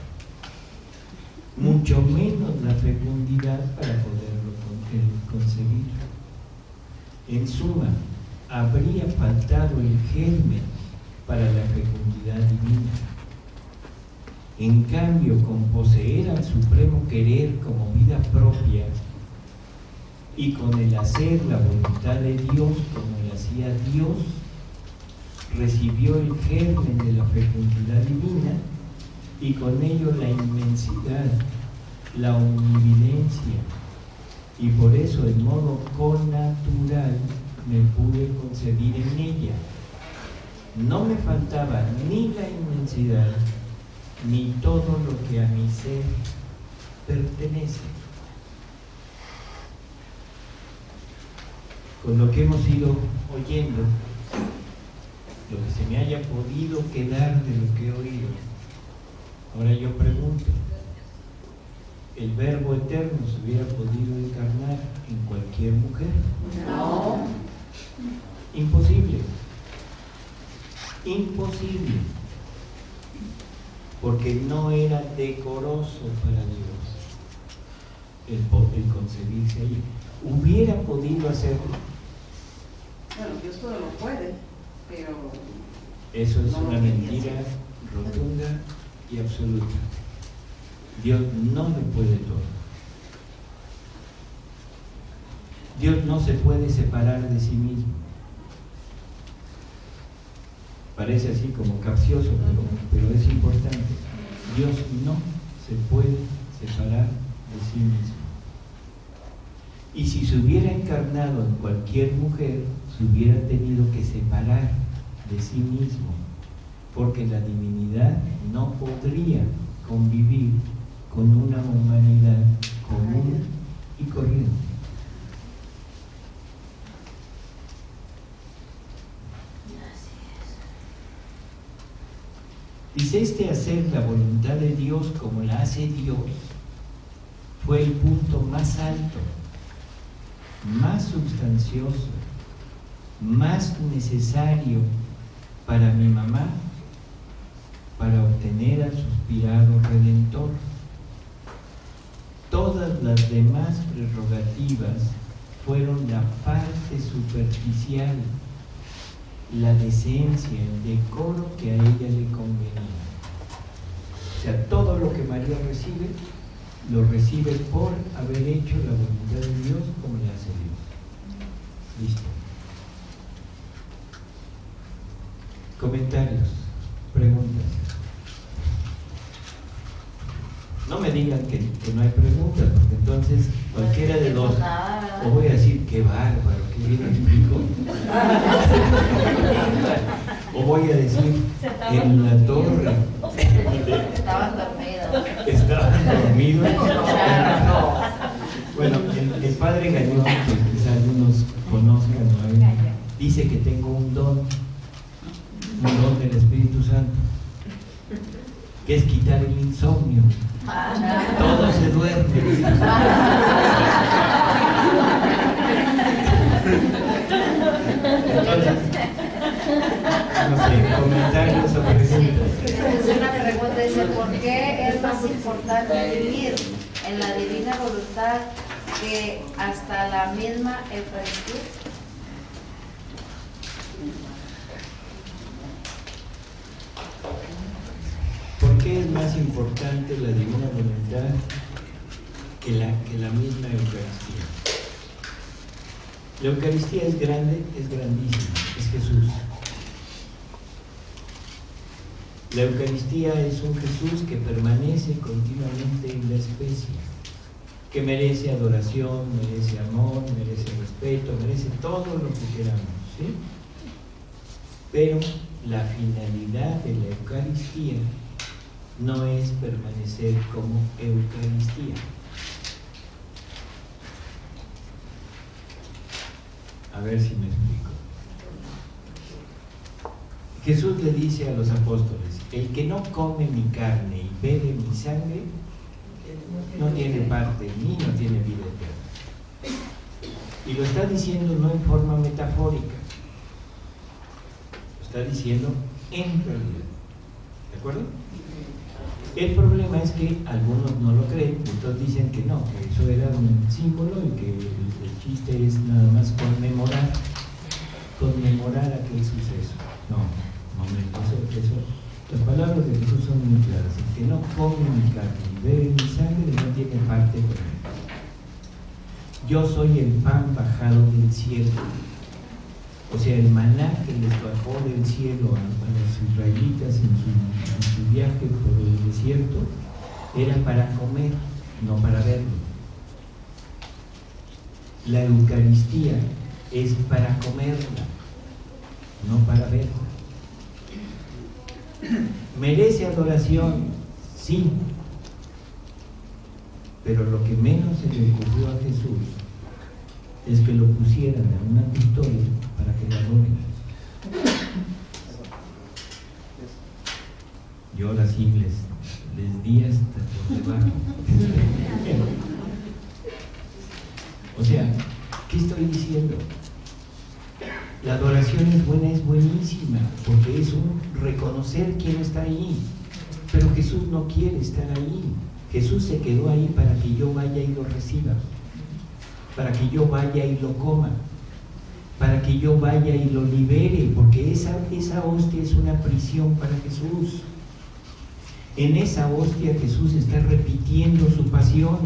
mucho menos la fecundidad para poderlo concebir. En suma, habría faltado el germen para la fecundidad divina. En cambio, con poseer al supremo querer como vida propia y con el hacer la voluntad de Dios como la hacía Dios, recibió el germen de la fecundidad divina y con ello la inmensidad, la omnividencia, y por eso de modo connatural me pude concebir en ella. No me faltaba ni la inmensidad ni todo lo que a mi ser pertenece. Con lo que hemos ido oyendo, lo que se me haya podido quedar de lo que he oído, ahora yo pregunto, ¿el Verbo Eterno se hubiera podido encarnar en cualquier mujer? No. Imposible. Imposible. Porque no era decoroso para Dios el concebirse allí. Hubiera podido hacerlo. Bueno, Dios todo lo puede, pero... Eso es no una lo quería mentira hacer. rotunda y absoluta. Dios no lo puede todo. Dios no se puede separar de sí mismo. Parece así como capcioso, pero es importante. Dios no se puede separar de sí mismo. Y si se hubiera encarnado en cualquier mujer, se hubiera tenido que separar de sí mismo, porque la divinidad no podría convivir con una humanidad común y corriente. Dice, hacer la voluntad de Dios como la hace Dios fue el punto más alto, más sustancioso, más necesario para mi mamá para obtener al suspirado Redentor. Todas las demás prerrogativas fueron la parte superficial, la decencia, el decoro que a ella le convenía. O sea, todo lo que María recibe, lo recibe por haber hecho la voluntad de Dios como le hace Dios. Listo. Comentarios, preguntas. No me digan que no hay preguntas, porque entonces cualquiera de dos, o voy a decir qué bárbaro, qué bien explico, o voy a decir en la torre. Estaban dormidos. Estaban dormidos. Bueno, el padre Gallón, que quizás algunos conozcan, ¿no? Dice que tengo un don del Espíritu Santo, que es quitar el insomnio. Todo se duerme. Entonces, no sé, comentarios o preguntas. Es una pregunta, dice, ¿por qué es más importante vivir en la divina voluntad que hasta la misma Eucaristía? ¿Por qué es más importante la divina voluntad que la misma Eucaristía? La Eucaristía es grande, es grandísima, es Jesús. La Eucaristía es un Jesús que permanece continuamente en la especie, que merece adoración, merece amor, merece respeto, merece todo lo que queramos, ¿sí? Pero la finalidad de la Eucaristía no es permanecer como Eucaristía. A ver si me explico. Jesús le dice a los apóstoles: el que no come mi carne y bebe mi sangre no tiene parte en mí, no tiene vida eterna. Y lo está diciendo no en forma metafórica, lo está diciendo en realidad. ¿De acuerdo? El problema es que algunos no lo creen, entonces dicen que no, que eso era un símbolo y que el chiste es nada más conmemorar aquel suceso. No, momento, eso. Las palabras de Jesús son muy claras: el que no come mi carne y bebe mi sangre no tiene parte conmigo. Yo soy el pan bajado del cielo. O sea, el maná que les bajó del cielo a los israelitas en su viaje por el desierto era para comer, no para verlo. La Eucaristía es para comerla, no para verla. ¿Merece adoración? Sí. Pero lo que menos se le ocurrió a Jesús es que lo pusieran en una custodia para que lo adoren. Yo ahora sí les di hasta por debajo. O sea, ¿qué estoy diciendo? La adoración es buena, es buenísima, porque es un reconocer quién está ahí. Pero Jesús no quiere estar ahí. Jesús se quedó ahí para que yo vaya y lo reciba, para que yo vaya y lo coma, para que yo vaya y lo libere, porque esa hostia es una prisión para Jesús. En esa hostia Jesús está repitiendo su pasión.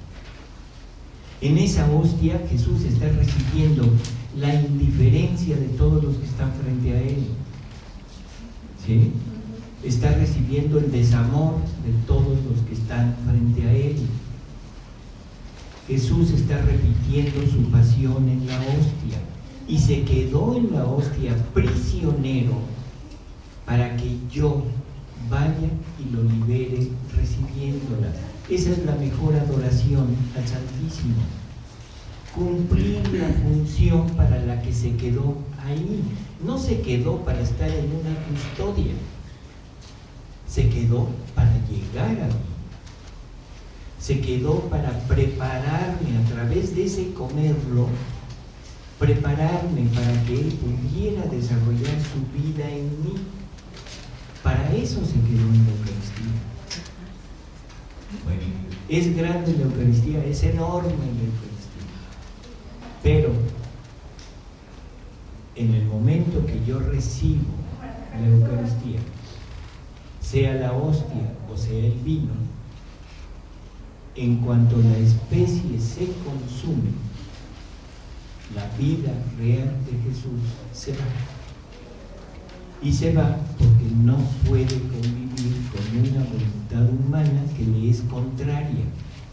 En esa hostia Jesús está recibiendo la indiferencia de todos los que están frente a Él. ¿sí? Está recibiendo el desamor de todos los que están frente a Él. Jesús está repitiendo su pasión en la hostia y se quedó en la hostia prisionero para que yo vaya y lo libere recibiéndola. Esa es la mejor adoración al Santísimo. Cumplir la función para la que se quedó ahí. No se quedó para estar en una custodia, se quedó para llegar a mí. Se quedó para prepararme a través de ese comerlo, prepararme para que Él pudiera desarrollar su vida en mí. Para eso se quedó en la Eucaristía. Bueno, es grande la Eucaristía, es enorme la Eucaristía. Pero en el momento que yo recibo la Eucaristía, sea la hostia o sea el vino, en cuanto la especie se consume, la vida real de Jesús se va. Y se va porque no puede convivir con una voluntad humana que le es contraria.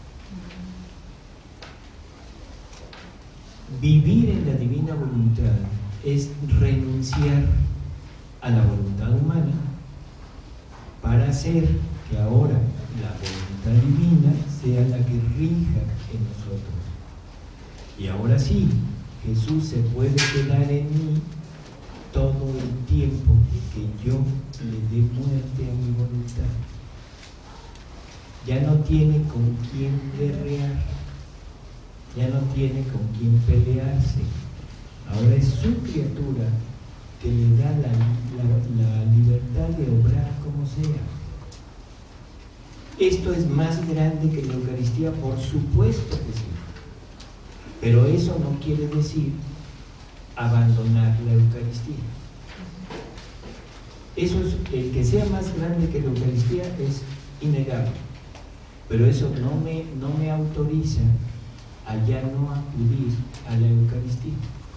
Vivir en la divina voluntad es renunciar a la voluntad humana para hacer que ahora la voluntad divina sea la que rija en nosotros. Y ahora sí, Jesús se puede quedar en mí todo el tiempo que yo le dé muerte a mi voluntad. Ya no tiene con quién guerrear, ya no tiene con quién pelearse. Ahora es su criatura que le da la libertad de obrar como sea. ¿Esto es más grande que la Eucaristía? Por supuesto que sí. Pero eso no quiere decir abandonar la Eucaristía. Eso es, el que sea más grande que la Eucaristía es innegable. Pero eso no me autoriza a ya no acudir a la Eucaristía.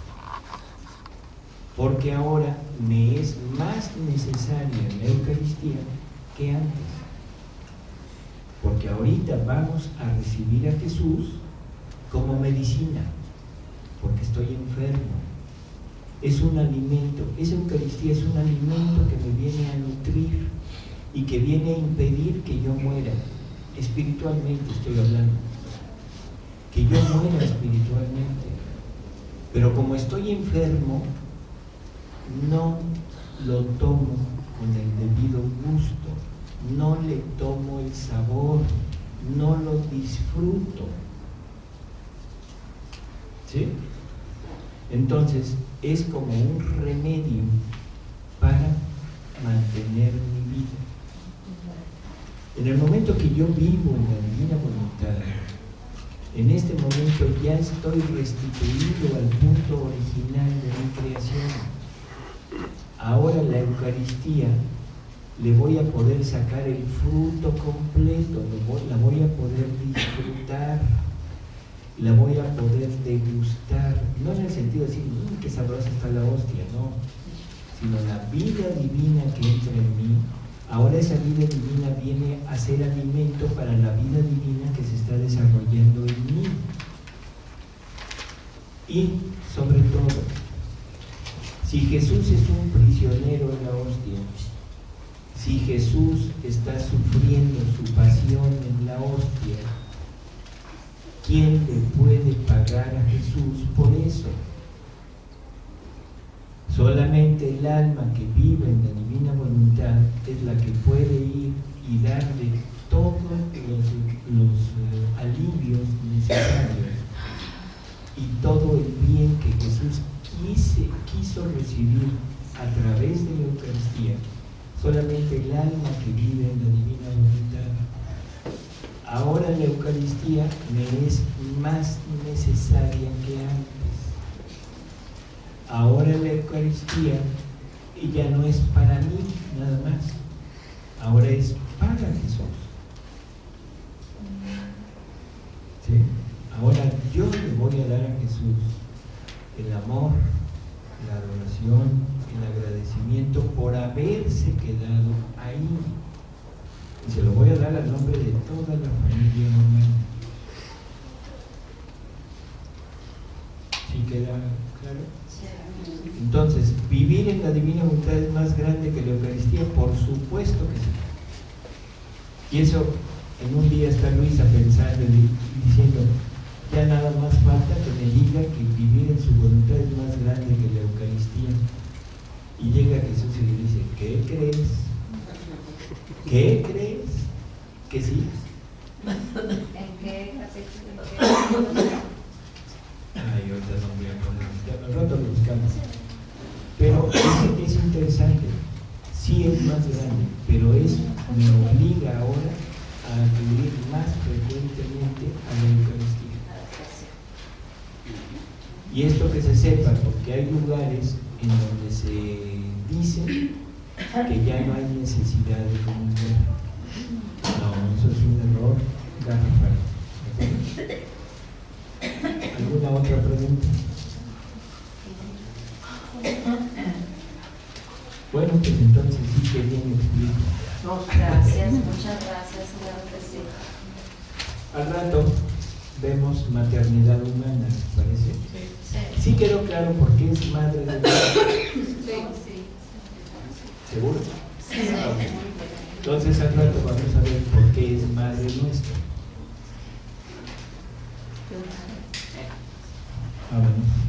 Porque ahora me es más necesaria la Eucaristía que antes. Porque ahorita vamos a recibir a Jesús como medicina, porque estoy enfermo. Es un alimento, esa Eucaristía es un alimento que me viene a nutrir y que viene a impedir que yo muera. Espiritualmente estoy hablando. Que yo muera espiritualmente. Pero como estoy enfermo, no lo tomo con el debido gusto, no le tomo el sabor, no lo disfruto. ¿Sí? Entonces es como un remedio para mantener mi vida. En el momento que yo vivo en la divina voluntad, en este momento ya estoy restituido al punto original de mi creación. Ahora la Eucaristía le voy a poder sacar el fruto completo, la voy a poder disfrutar, la voy a poder degustar, no en el sentido de decir, qué sabrosa está la hostia, no, sino la vida divina que entra en mí. Ahora esa vida divina viene a ser alimento para la vida divina que se está desarrollando en mí. Y sobre todo, si Jesús es un prisionero en la hostia, si Jesús está sufriendo su pasión en la hostia, ¿quién le puede pagar a Jesús por eso? Solamente el alma que vive en la divina voluntad es la que puede ir y darle todos los alivios necesarios y todo el bien que Jesús quiso recibir a través de la Eucaristía. Solamente el alma que vive en la divina voluntad. Ahora la Eucaristía me es más necesaria que antes. Ahora la Eucaristía ya no es para mí nada más, ahora es para Jesús. ¿Sí? Ahora yo le voy a dar a Jesús el amor, la adoración, el agradecimiento agradecimiento por haberse quedado ahí. Y se lo voy a dar al nombre de toda la familia humana. ¿Sí queda claro? Entonces, vivir en la divina voluntad es más grande que la Eucaristía, por supuesto que sí. Y eso, en un día está Luisa pensando y diciendo, ya nada más falta que me diga que vivir en su voluntad es más grande que la Eucaristía. Y llega Jesús y le dice, ¿qué crees? ¿Qué crees? ¿Que sí? ¿En qué capítulo? Ay, ahorita no voy a poner, al rato lo buscamos. Pero es interesante, sí es más grande, pero eso me obliga ahora a acudir más frecuentemente a la Eucaristía. Y esto que se sepa, porque hay lugares en donde se dice que ya no hay necesidad de comulgar. No, eso es un error garrafal. ¿Alguna otra pregunta? Bueno, pues entonces sí que bien explico. Gracias, muchas gracias, claro que sí. Al rato vemos maternidad humana, ¿les parece? Sí quedó claro por qué es madre de Dios. ¿Seguro? Sí. Entonces al rato vamos a ver por qué es madre nuestra. Vámonos.